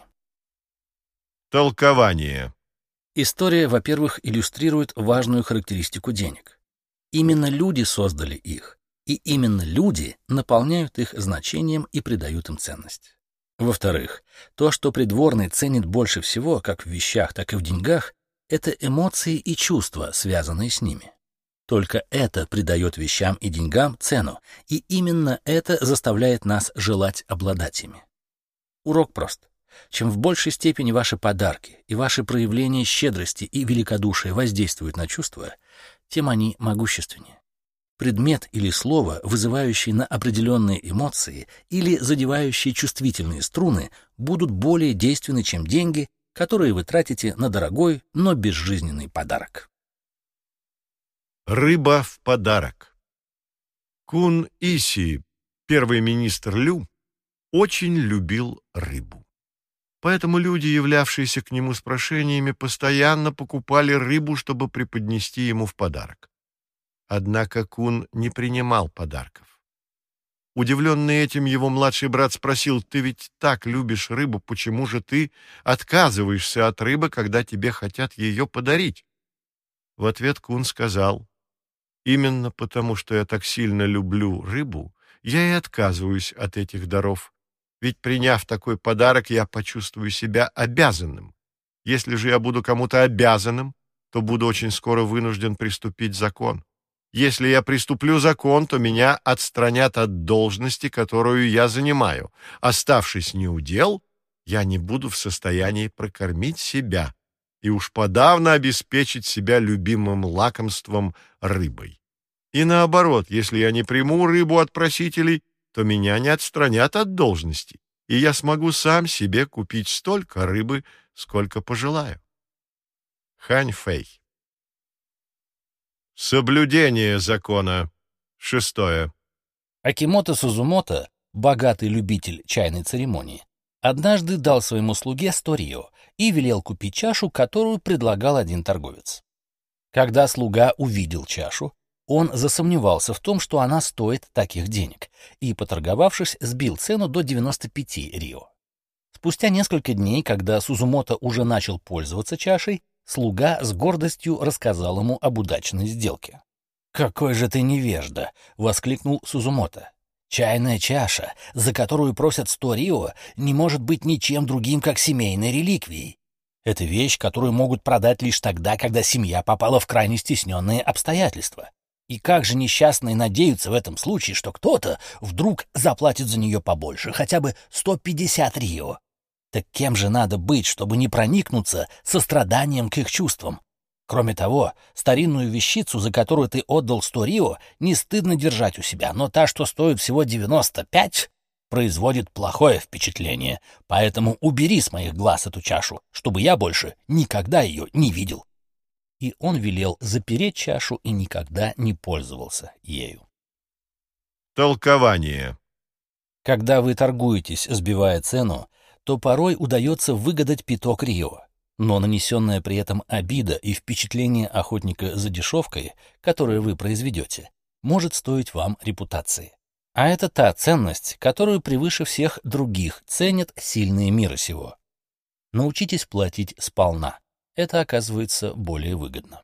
Толкование. История, во-первых, иллюстрирует важную характеристику денег. Именно люди создали их, и именно люди наполняют их значением и придают им ценность. Во-вторых, то, что придворный ценит больше всего, как в вещах, так и в деньгах, — это эмоции и чувства, связанные с ними. Только это придает вещам и деньгам цену, и именно это заставляет нас желать обладать ими. Урок прост. Чем в большей степени ваши подарки и ваши проявления щедрости и великодушия воздействуют на чувства, тем они могущественнее. Предмет или слово, вызывающие на определенные эмоции или задевающие чувствительные струны, будут более действенны, чем деньги, которые вы тратите на дорогой, но безжизненный подарок. Рыба в подарок. Кун Иси, первый министр Лю, очень любил рыбу. Поэтому люди, являвшиеся к нему с прошениями, постоянно покупали рыбу, чтобы преподнести ему в подарок. Однако Кун не принимал подарков. Удивленный этим, его младший брат спросил: «Ты ведь так любишь рыбу, почему же ты отказываешься от рыбы, когда тебе хотят ее подарить?» В ответ Кун сказал: «Именно потому, что я так сильно люблю рыбу, я и отказываюсь от этих даров. Ведь, приняв такой подарок, я почувствую себя обязанным. Если же я буду кому-то обязанным, то буду очень скоро вынужден приступить закон. Если я приступлю закон, то меня отстранят от должности, которую я занимаю. Оставшись неудел, я не буду в состоянии прокормить себя и уж подавно обеспечить себя любимым лакомством рыбой. И наоборот, если я не приму рыбу от просителей, то меня не отстранят от должности, и я смогу сам себе купить столько рыбы, сколько пожелаю». Хань Фэй. Соблюдение закона. 6. Акимото Сузумото, богатый любитель чайной церемонии, однажды дал своему слуге 100 рио и велел купить чашу, которую предлагал один торговец. Когда слуга увидел чашу, он засомневался в том, что она стоит таких денег, и, поторговавшись, сбил цену до 95 рио. Спустя несколько дней, когда Сузумото уже начал пользоваться чашей, слуга с гордостью рассказал ему об удачной сделке. «Какой же ты невежда!» — воскликнул Сузумото. «Чайная чаша, за которую просят 100 рио, не может быть ничем другим, как семейной реликвией. Это вещь, которую могут продать лишь тогда, когда семья попала в крайне стесненные обстоятельства. И как же несчастные надеются в этом случае, что кто-то вдруг заплатит за нее побольше, хотя бы 150 рио? Так кем же надо быть, чтобы не проникнуться состраданием к их чувствам? Кроме того, старинную вещицу, за которую ты отдал 100 рио, не стыдно держать у себя, но та, что стоит всего 95, производит плохое впечатление, поэтому убери с моих глаз эту чашу, чтобы я больше никогда ее не видел». И он велел запереть чашу и никогда не пользовался ею. Толкование. Когда вы торгуетесь, сбивая цену, то порой удается выгадать пяток рио, но нанесенная при этом обида и впечатление охотника за дешевкой, которое вы произведете, может стоить вам репутации. А это та ценность, которую превыше всех других ценят сильные мира сего. Научитесь платить сполна. Это оказывается более выгодно.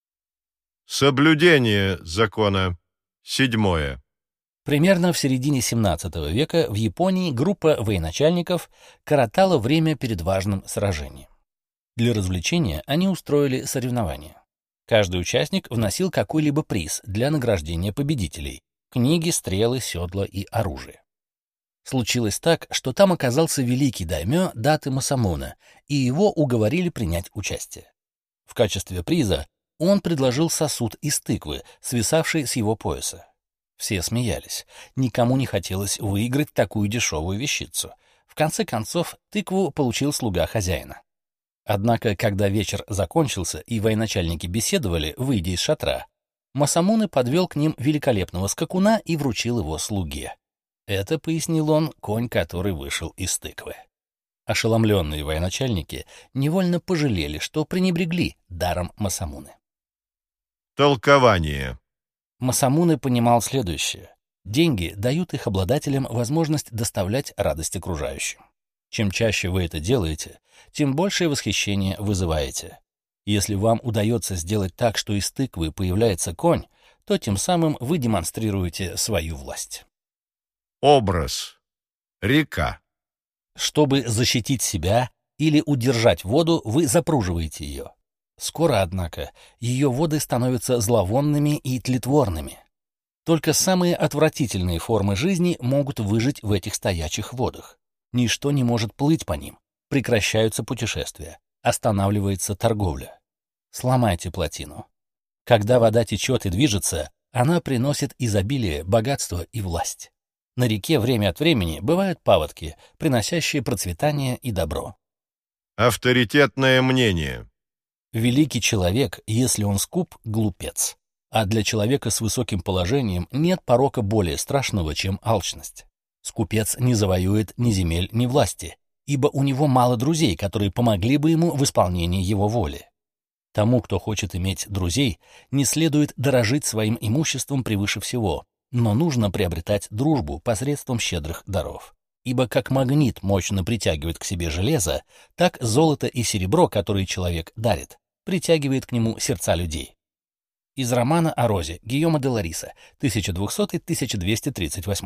Соблюдение закона. 7. Примерно в середине XVII века в Японии группа военачальников коротала время перед важным сражением. Для развлечения они устроили соревнования. Каждый участник вносил какой-либо приз для награждения победителей: книги, стрелы, седла и оружие. Случилось так, что там оказался великий даймё Даты Масамуне, и его уговорили принять участие. В качестве приза он предложил сосуд из тыквы, свисавший с его пояса. Все смеялись. Никому не хотелось выиграть такую дешевую вещицу. В конце концов, тыкву получил слуга хозяина. Однако, когда вечер закончился и военачальники беседовали, выйдя из шатра, Масамуне подвел к ним великолепного скакуна и вручил его слуге. Это, пояснил он, конь, который вышел из тыквы. Ошеломленные военачальники невольно пожалели, что пренебрегли даром Масамуне. Толкование. Масамуне понимал следующее: деньги дают их обладателям возможность доставлять радость окружающим. Чем чаще вы это делаете, тем большее восхищение вызываете. Если вам удается сделать так, что из тыквы появляется конь, то тем самым вы демонстрируете свою власть. Образ. Река. Чтобы защитить себя или удержать воду, вы запруживаете ее. Скоро, однако, ее воды становятся зловонными и тлетворными. Только самые отвратительные формы жизни могут выжить в этих стоячих водах. Ничто не может плыть по ним, прекращаются путешествия, останавливается торговля. Сломайте плотину. Когда вода течет и движется, она приносит изобилие, богатство и власть. На реке время от времени бывают паводки, приносящие процветание и добро. Авторитетное мнение. Великий человек, если он скуп, глупец. А для человека с высоким положением нет порока более страшного, чем алчность. Скупец не завоюет ни земель, ни власти, ибо у него мало друзей, которые помогли бы ему в исполнении его воли. Тому, кто хочет иметь друзей, не следует дорожить своим имуществом превыше всего, но нужно приобретать дружбу посредством щедрых даров. Ибо как магнит мощно притягивает к себе железо, так золото и серебро, которые человек дарит, притягивает к нему сердца людей. Из романа о Розе Гийома де Лариса, 1200-1238.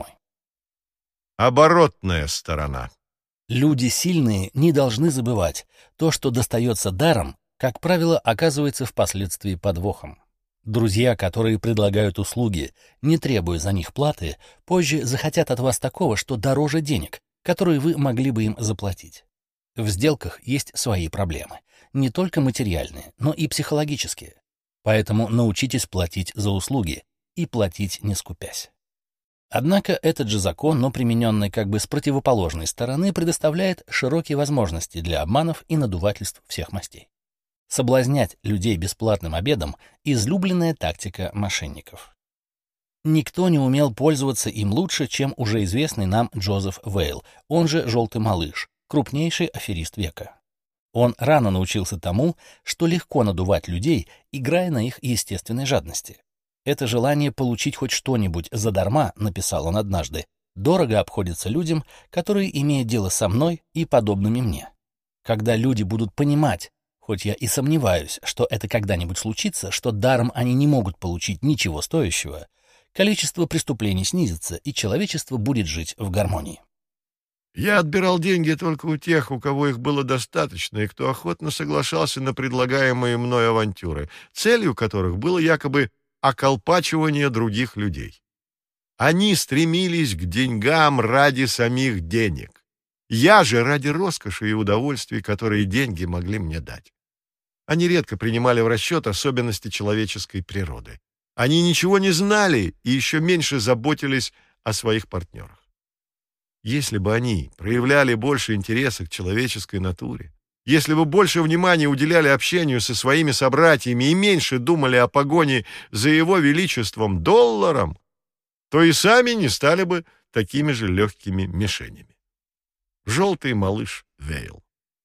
Оборотная сторона. Люди сильные не должны забывать, то, что достается даром, как правило, оказывается впоследствии подвохом. Друзья, которые предлагают услуги, не требуя за них платы, позже захотят от вас такого, что дороже денег, которые вы могли бы им заплатить. В сделках есть свои проблемы, не только материальные, но и психологические. Поэтому научитесь платить за услуги и платить не скупясь. Однако этот же закон, но примененный как бы с противоположной стороны, предоставляет широкие возможности для обманов и надувательств всех мастей. Соблазнять людей бесплатным обедом — излюбленная тактика мошенников. Никто не умел пользоваться им лучше, чем уже известный нам Джозеф Вейл, он же «Желтый малыш», крупнейший аферист века. Он рано научился тому, что легко надувать людей, играя на их естественной жадности. Это желание получить хоть что-нибудь задарма, написал он однажды, дорого обходится людям, которые имеют дело со мной и подобными мне. Когда люди будут понимать, хоть я и сомневаюсь, что это когда-нибудь случится, что даром они не могут получить ничего стоящего, количество преступлений снизится, и человечество будет жить в гармонии. Я отбирал деньги только у тех, у кого их было достаточно, и кто охотно соглашался на предлагаемые мной авантюры, целью которых было якобы околпачивание других людей. Они стремились к деньгам ради самих денег. Я же ради роскоши и удовольствий, которые деньги могли мне дать. Они редко принимали в расчет особенности человеческой природы. Они ничего не знали и еще меньше заботились о своих партнерах. Если бы они проявляли больше интереса к человеческой натуре, если бы больше внимания уделяли общению со своими собратьями и меньше думали о погоне за его величеством долларом, то и сами не стали бы такими же легкими мишенями. Желтый малыш Вейл.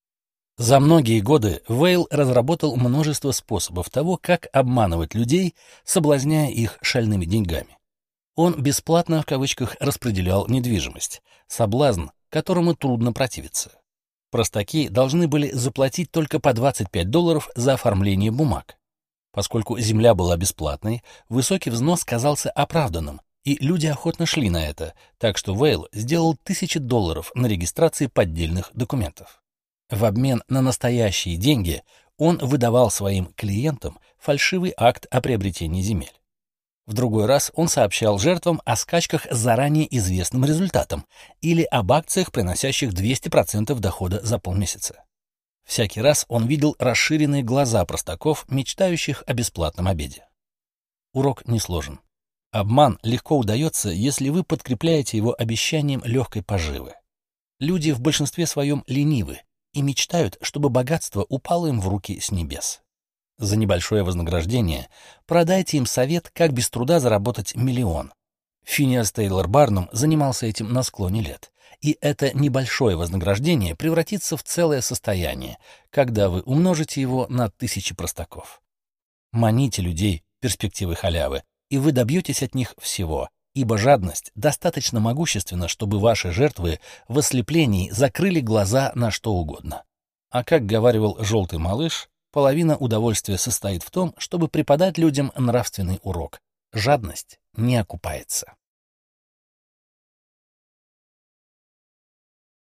За многие годы Вейл разработал множество способов того, как обманывать людей, соблазняя их шальными деньгами. Он бесплатно, в кавычках, распределял недвижимость, соблазн, которому трудно противиться. Простаки должны были заплатить только по $25 за оформление бумаг. Поскольку земля была бесплатной, высокий взнос казался оправданным, и люди охотно шли на это, так что Вейл сделал $1000 на регистрации поддельных документов. В обмен на настоящие деньги он выдавал своим клиентам фальшивый акт о приобретении земель. В другой раз он сообщал жертвам о скачках с заранее известным результатом или об акциях, приносящих 200% дохода за полмесяца. Всякий раз он видел расширенные глаза простаков, мечтающих о бесплатном обеде. Урок несложен. Обман легко удается, если вы подкрепляете его обещанием легкой поживы. Люди в большинстве своем ленивы и мечтают, чтобы богатство упало им в руки с небес. За небольшое вознаграждение продайте им совет, как без труда заработать миллион. Финиас Тейлор Барнум занимался этим на склоне лет, и это небольшое вознаграждение превратится в целое состояние, когда вы умножите его на 1000 простаков. Маните людей перспективой халявы, и вы добьетесь от них всего, ибо жадность достаточно могущественна, чтобы ваши жертвы в ослеплении закрыли глаза на что угодно. А как говаривал «Желтый малыш», половина удовольствия состоит в том, чтобы преподать людям нравственный урок. Жадность не окупается.